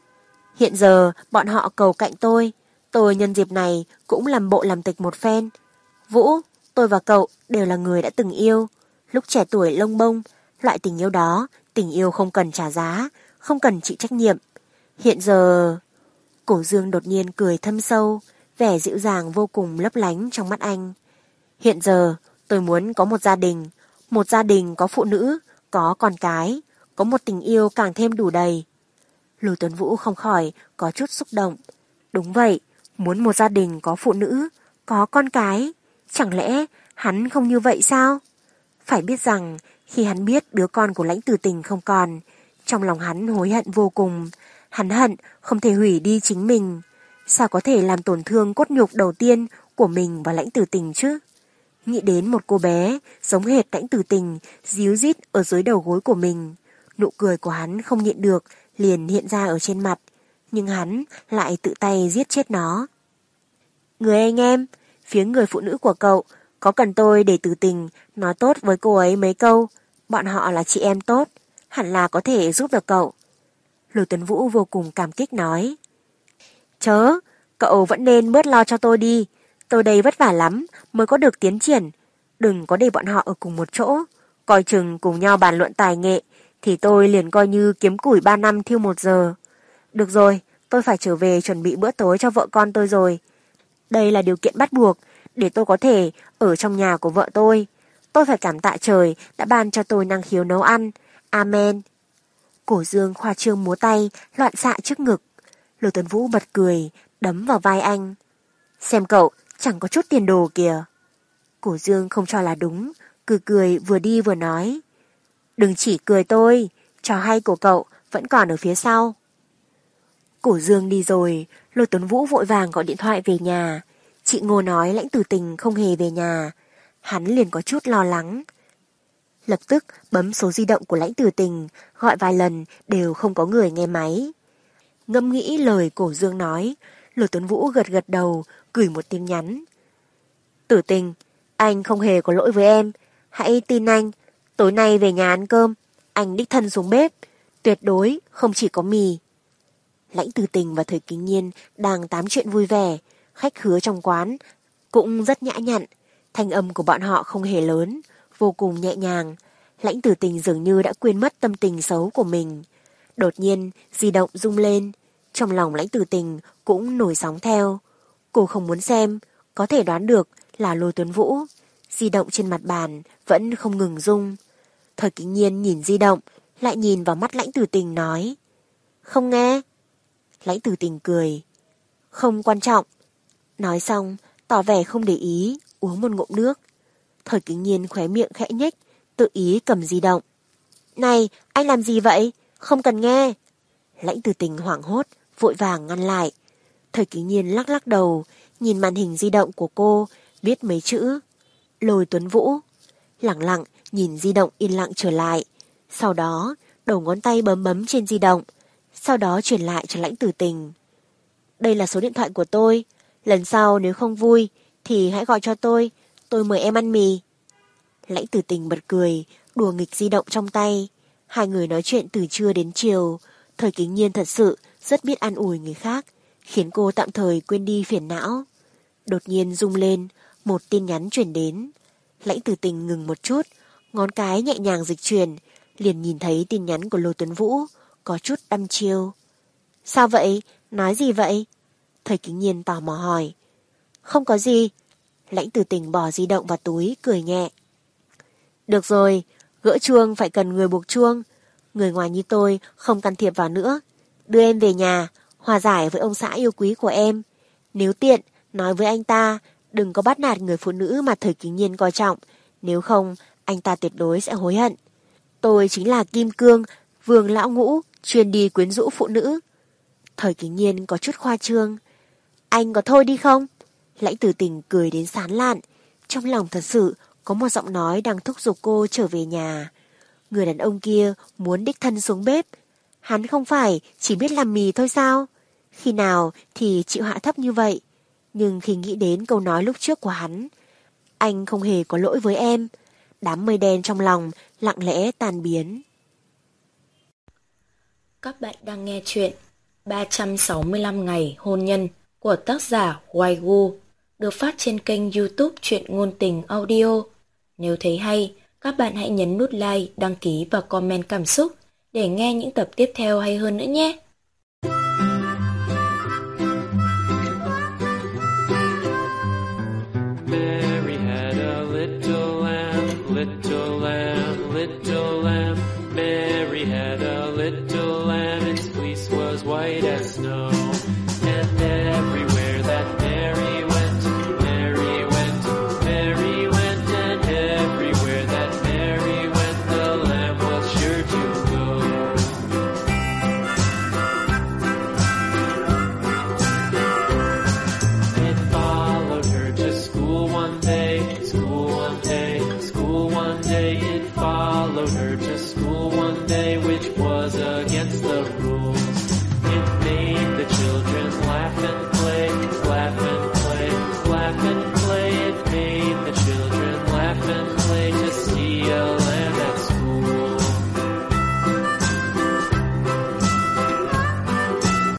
Hiện giờ bọn họ cầu cạnh tôi, tôi nhân dịp này cũng làm bộ làm tịch một phen. Vũ, tôi và cậu đều là người đã từng yêu. Lúc trẻ tuổi lông bông, Loại tình yêu đó, tình yêu không cần trả giá, không cần chịu trách nhiệm. Hiện giờ... Cổ Dương đột nhiên cười thâm sâu, vẻ dịu dàng vô cùng lấp lánh trong mắt anh. Hiện giờ, tôi muốn có một gia đình, một gia đình có phụ nữ, có con cái, có một tình yêu càng thêm đủ đầy. Lôi Tuấn Vũ không khỏi có chút xúc động. Đúng vậy, muốn một gia đình có phụ nữ, có con cái. Chẳng lẽ hắn không như vậy sao? Phải biết rằng, khi hắn biết đứa con của Lãnh Tử Tình không còn, trong lòng hắn hối hận vô cùng. Hắn hận không thể hủy đi chính mình. Sao có thể làm tổn thương cốt nhục đầu tiên của mình và Lãnh Tử Tình chứ? Nghĩ đến một cô bé giống hệt Lãnh Tử Tình díu dít ở dưới đầu gối của mình. Nụ cười của hắn không nhịn được liền hiện ra ở trên mặt. Nhưng hắn lại tự tay giết chết nó. Người anh em, phía người phụ nữ của cậu có cần tôi để Tử Tình nói tốt với cô ấy mấy câu? Bọn họ là chị em tốt, hẳn là có thể giúp được cậu. Lôi Tuấn Vũ vô cùng cảm kích nói. Chớ, cậu vẫn nên bớt lo cho tôi đi. Tôi đây vất vả lắm mới có được tiến triển. Đừng có để bọn họ ở cùng một chỗ. Coi chừng cùng nhau bàn luận tài nghệ thì tôi liền coi như kiếm củi ba năm thiêu một giờ. Được rồi, tôi phải trở về chuẩn bị bữa tối cho vợ con tôi rồi. Đây là điều kiện bắt buộc để tôi có thể ở trong nhà của vợ tôi. Tôi phải cảm tạ trời đã ban cho tôi năng khiếu nấu ăn. Amen. Cổ Dương khoa trương múa tay, loạn xạ trước ngực. Lôi Tuấn Vũ bật cười, đấm vào vai anh. Xem cậu, chẳng có chút tiền đồ kìa. Cổ Dương không cho là đúng, cười cười vừa đi vừa nói. Đừng chỉ cười tôi, trò hay của cậu vẫn còn ở phía sau. Cổ Dương đi rồi, Lôi Tuấn Vũ vội vàng gọi điện thoại về nhà. Chị Ngô nói Lãnh Tử Tình không hề về nhà. Hắn liền có chút lo lắng. Lập tức bấm số di động của Lãnh Tử Tình, gọi vài lần đều không có người nghe máy. Ngẫm nghĩ lời Cổ Dương nói, Lôi Tuấn Vũ gật gật đầu, gửi một tin nhắn. Tử Tình, anh không hề có lỗi với em. Hãy tin anh, tối nay về nhà ăn cơm, anh đích thân xuống bếp. Tuyệt đối không chỉ có mì. Lãnh Tử Tình và Thời Kính Nhiên đang tám chuyện vui vẻ. Khách khứa trong quán cũng rất nhã nhặn. Thanh âm của bọn họ không hề lớn, vô cùng nhẹ nhàng. Lãnh Tử Tình dường như đã quên mất tâm tình xấu của mình. Đột nhiên di động rung lên. Trong lòng Lãnh Tử Tình cũng nổi sóng theo. Cô không muốn xem, có thể đoán được là Lôi Tuấn Vũ. Di động trên mặt bàn vẫn không ngừng rung. Thời Kính Nhiên nhìn di động, lại nhìn vào mắt Lãnh Tử Tình nói. Không nghe. Lãnh Tử Tình cười. Không quan trọng. Nói xong, tỏ vẻ không để ý, uống một ngụm nước. Thời Kính Nhiên khóe miệng khẽ nhếch, tự ý cầm di động. Này, anh làm gì vậy? Không cần nghe. Lãnh Tử Tình hoảng hốt, vội vàng ngăn lại. Thời Kính Nhiên lắc lắc đầu, nhìn màn hình di động của cô, viết mấy chữ. Lôi Tuấn Vũ. Lặng lặng nhìn di động yên lặng trở lại. Sau đó, đầu ngón tay bấm bấm trên di động. Sau đó chuyển lại cho Lãnh Tử Tình. Đây là số điện thoại của tôi. Lần sau nếu không vui thì hãy gọi cho tôi. Tôi mời em ăn mì. Lãnh Tử Tình bật cười, đùa nghịch di động trong tay. Hai người nói chuyện từ trưa đến chiều. Thời Kính Nhiên thật sự rất biết an ủi người khác, khiến cô tạm thời quên đi phiền não. Đột nhiên rung lên, một tin nhắn chuyển đến. Lãnh Tử Tình ngừng một chút, ngón cái nhẹ nhàng dịch chuyển, liền nhìn thấy tin nhắn của Lôi Tuấn Vũ, có chút đăm chiêu. Sao vậy? Nói gì vậy? Thời Kính Nhiên tò mò hỏi. Không có gì. Lãnh Tử Tình bỏ di động vào túi, cười nhẹ. Được rồi, gỡ chuông phải cần người buộc chuông. Người ngoài như tôi không can thiệp vào nữa. Đưa em về nhà, hòa giải với ông xã yêu quý của em. Nếu tiện, nói với anh ta, đừng có bắt nạt người phụ nữ mà Thời Kính Nhiên coi trọng. Nếu không, anh ta tuyệt đối sẽ hối hận. Tôi chính là Kim Cương, Vương Lão Ngũ, chuyên đi quyến rũ phụ nữ. Thời Kính Nhiên có chút khoa trương. Anh có thôi đi không? Lãnh Tử Tình cười đến sán lạn. Trong lòng thật sự có một giọng nói đang thúc giục cô trở về nhà. Người đàn ông kia muốn đích thân xuống bếp. Hắn không phải chỉ biết làm mì thôi sao? Khi nào thì chịu hạ thấp như vậy? Nhưng khi nghĩ đến câu nói lúc trước của hắn, anh không hề có lỗi với em. Đám mây đen trong lòng lặng lẽ tan biến. Các bạn đang nghe chuyện ba trăm sáu mươi lăm ngày hôn nhân của tác giả Waigu, được phát trên kênh YouTube Truyện Ngôn Tình Audio. Nếu thấy hay, Các bạn hãy nhấn nút like, đăng ký và comment cảm xúc để nghe những tập tiếp theo hay hơn nữa nhé. Mary had a little lamb, little lamb, little lamb. Mary had a little lamb, its fleece was white as snow. And everywhere that Mary went, Mary went, Mary went, and everywhere that Mary went, the lamb was sure to go. It followed her to school one day, school